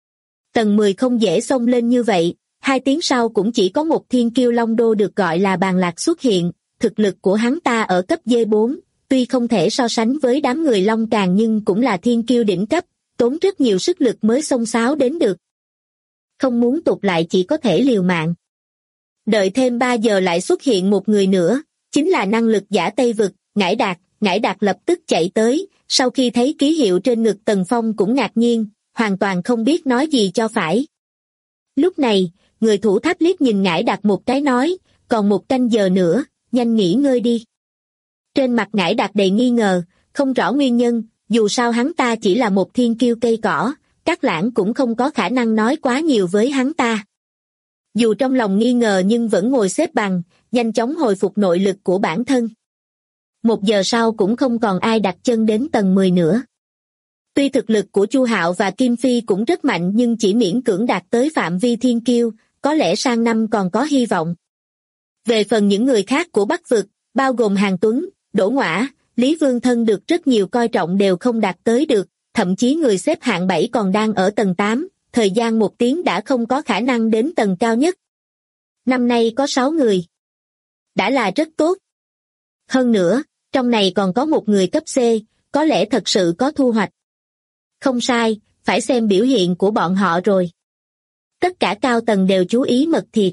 Tầng 10 không dễ xông lên như vậy, 2 tiếng sau cũng chỉ có một thiên kiêu Long Đô được gọi là Bàn Lạc xuất hiện, thực lực của hắn ta ở cấp D4, tuy không thể so sánh với đám người Long Càng nhưng cũng là thiên kiêu đỉnh cấp, tốn rất nhiều sức lực mới xông xáo đến được. Không muốn tụt lại chỉ có thể liều mạng. Đợi thêm 3 giờ lại xuất hiện một người nữa, chính là năng lực giả Tây Vực, Ngải Đạt lập tức chạy tới, sau khi thấy ký hiệu trên ngực Tần Phong cũng ngạc nhiên, hoàn toàn không biết nói gì cho phải. Lúc này, người thủ tháp liếc nhìn Ngải Đạt một cái nói, còn 1 canh giờ nữa, nhanh nghỉ ngơi đi. Trên mặt Ngải Đạt đầy nghi ngờ, không rõ nguyên nhân, dù sao hắn ta chỉ là một thiên kiêu cây cỏ, Cát Lãng cũng không có khả năng nói quá nhiều với hắn ta. Dù trong lòng nghi ngờ nhưng vẫn ngồi xếp bằng, nhanh chóng hồi phục nội lực của bản thân. 1 giờ sau cũng không còn ai đặt chân đến tầng 10 nữa. Tuy thực lực của Chu Hạo và Kim Phi cũng rất mạnh nhưng chỉ miễn cưỡng đạt tới phạm vi thiên kiêu, có lẽ sang năm còn có hy vọng. Về phần những người khác của Bắc Vực, bao gồm Hàn Tuấn, Đỗ Ngoã, Lý Vương Thân được rất nhiều coi trọng đều không đạt tới được, thậm chí người xếp hạng 7 còn đang ở tầng 8, thời gian 1 tiếng đã không có khả năng đến tầng cao nhất. Năm nay có 6 người. Đã là rất tốt. Hơn nữa, trong này còn có một người cấp C, có lẽ thật sự có thu hoạch. Không sai, phải xem biểu hiện của bọn họ rồi. Tất cả cao tầng đều chú ý mật thiệt.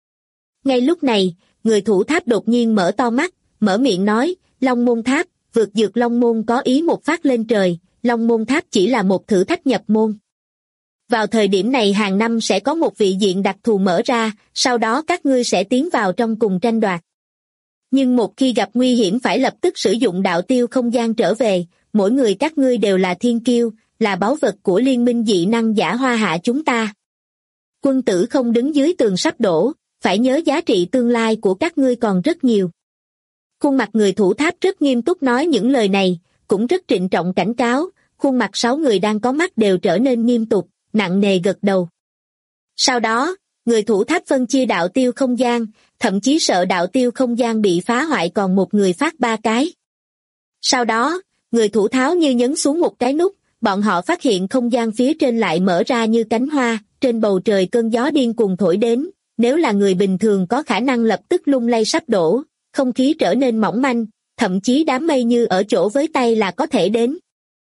Ngay lúc này, người thủ tháp đột nhiên mở to mắt, mở miệng nói, Long Môn Tháp, vượt dược Long Môn có ý một phát lên trời, Long Môn Tháp chỉ là một thử thách nhập môn. Vào thời điểm này hàng năm sẽ có một vị diện đặc thù mở ra, sau đó các ngươi sẽ tiến vào trong cùng tranh đoạt. Nhưng một khi gặp nguy hiểm phải lập tức sử dụng đạo tiêu không gian trở về, mỗi người các ngươi đều là thiên kiêu, là báu vật của liên minh dị năng giả Hoa Hạ chúng ta. Quân tử không đứng dưới tường sắp đổ, phải nhớ giá trị tương lai của các ngươi còn rất nhiều. Khuôn mặt người thủ tháp rất nghiêm túc nói những lời này, cũng rất trịnh trọng cảnh cáo, khuôn mặt 6 người đang có mắt đều trở nên nghiêm túc, nặng nề gật đầu. Sau đó, người thủ tháp phân chia đạo tiêu không gian, thậm chí sợ đạo tiêu không gian bị phá hoại còn một người phát 3 cái. Sau đó, người thủ tháo như nhấn xuống một cái nút, bọn họ phát hiện không gian phía trên lại mở ra như cánh hoa, trên bầu trời cơn gió điên cuồng thổi đến, nếu là người bình thường có khả năng lập tức lung lay sắp đổ, không khí trở nên mỏng manh, thậm chí đám mây như ở chỗ với tay là có thể đến.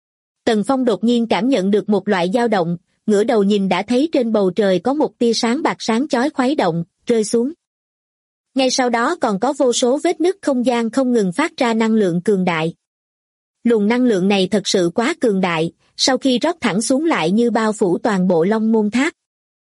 Tần Phong đột nhiên cảm nhận được một loại dao động, ngửa đầu nhìn đã thấy trên bầu trời có một tia sáng bạc sáng chói khuấy động, rơi xuống. Ngay sau đó còn có vô số vết nứt không gian không ngừng phát ra năng lượng cường đại. Luồng năng lượng này thật sự quá cường đại, sau khi rót thẳng xuống lại như bao phủ toàn bộ Long Môn Tháp.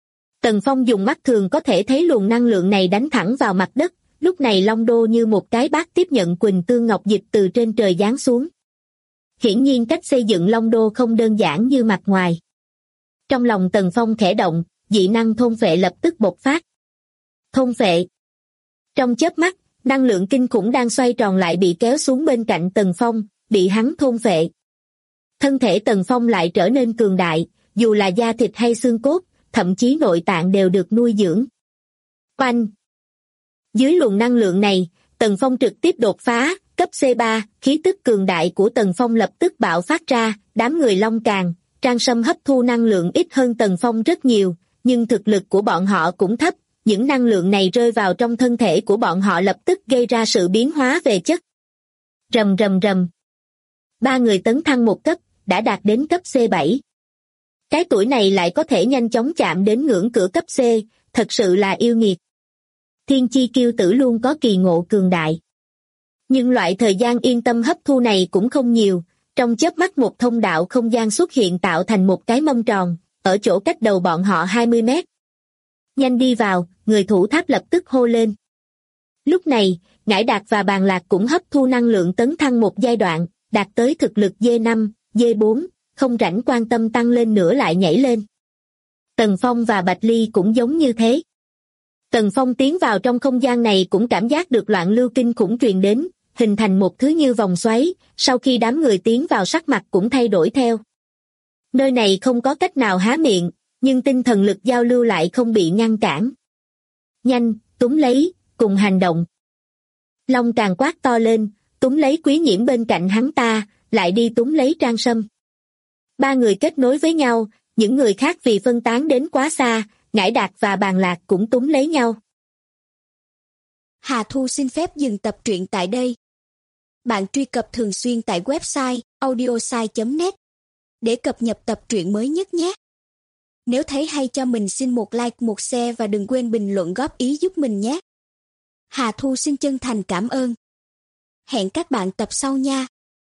Tần Phong dùng mắt thường có thể thấy luồng năng lượng này đánh thẳng vào mặt đất, lúc này Long Đô như một cái bát tiếp nhận Quỳnh Tương Ngọc Dịch từ trên trời giáng xuống. Hiển nhiên cách xây dựng Long Đô không đơn giản như mặt ngoài. Trong lòng Tần Phong khẽ động, dị năng thôn phệ lập tức bộc phát. Thôn phệ. Trong chớp mắt, năng lượng kinh khủng đang xoay tròn lại bị kéo xuống bên cạnh Tần Phong, bị hắn thôn phệ. Thân thể Tần Phong lại trở nên cường đại, dù là da thịt hay xương cốt, thậm chí nội tạng đều được nuôi dưỡng. Oanh! Dưới luồng năng lượng này, Tần Phong trực tiếp đột phá, cấp C3, khí tức cường đại của Tần Phong lập tức bạo phát ra, đám người Long Càng, Trang Sâm hấp thu năng lượng ít hơn Tần Phong rất nhiều, nhưng thực lực của bọn họ cũng thấp, những năng lượng này rơi vào trong thân thể của bọn họ lập tức gây ra sự biến hóa về chất. Rầm rầm rầm. 3 người tấn thăng một cấp, đã đạt đến cấp C7. Cái tuổi này lại có thể nhanh chóng chạm đến ngưỡng cửa cấp C, thật sự là yêu nghiệt. Thiên chi kiêu tử luôn có kỳ ngộ cường đại. Nhưng loại thời gian yên tâm hấp thu này cũng không nhiều, trong chớp mắt một thông đạo không gian xuất hiện tạo thành một cái mông tròn, ở chỗ cách đầu bọn họ 20 mét. Nhanh đi vào, người thủ tháp lập tức hô lên. Lúc này, Ngải Đạt và Bàn Lạc cũng hấp thu năng lượng tấn thăng một giai đoạn, đạt tới thực lực D5, D4, không rảnh quan tâm tăng lên nữa lại nhảy lên. Tần Phong và Bạch Ly cũng giống như thế. Tần Phong tiến vào trong không gian này cũng cảm giác được loạn lưu kinh khủng truyền đến, hình thành một thứ như vòng xoáy, sau khi đám người tiến vào sắc mặt cũng thay đổi theo. Nơi này không có cách nào há miệng, nhưng tinh thần lực giao lưu lại không bị ngăn cản. Nhanh, túm lấy, cùng hành động. Long Càng quát to lên, túm lấy Quý Nhiễm bên cạnh hắn ta, lại đi túm lấy Trang Sâm. 3 người kết nối với nhau, những người khác vì phân tán đến quá xa, Ngải Đạt và Bàn Lạc cũng túm lấy nhau. Hà Thu xin phép dừng tập truyện tại đây. bạn truy cập thường xuyên tại website audiosai.net để cập nhật tập truyện mới nhất nhé. Nếu thấy hay cho mình xin một like, một share và đừng quên bình luận góp ý giúp mình nhé. Hà Thu xin chân thành cảm ơn. Hẹn các bạn tập sau nha.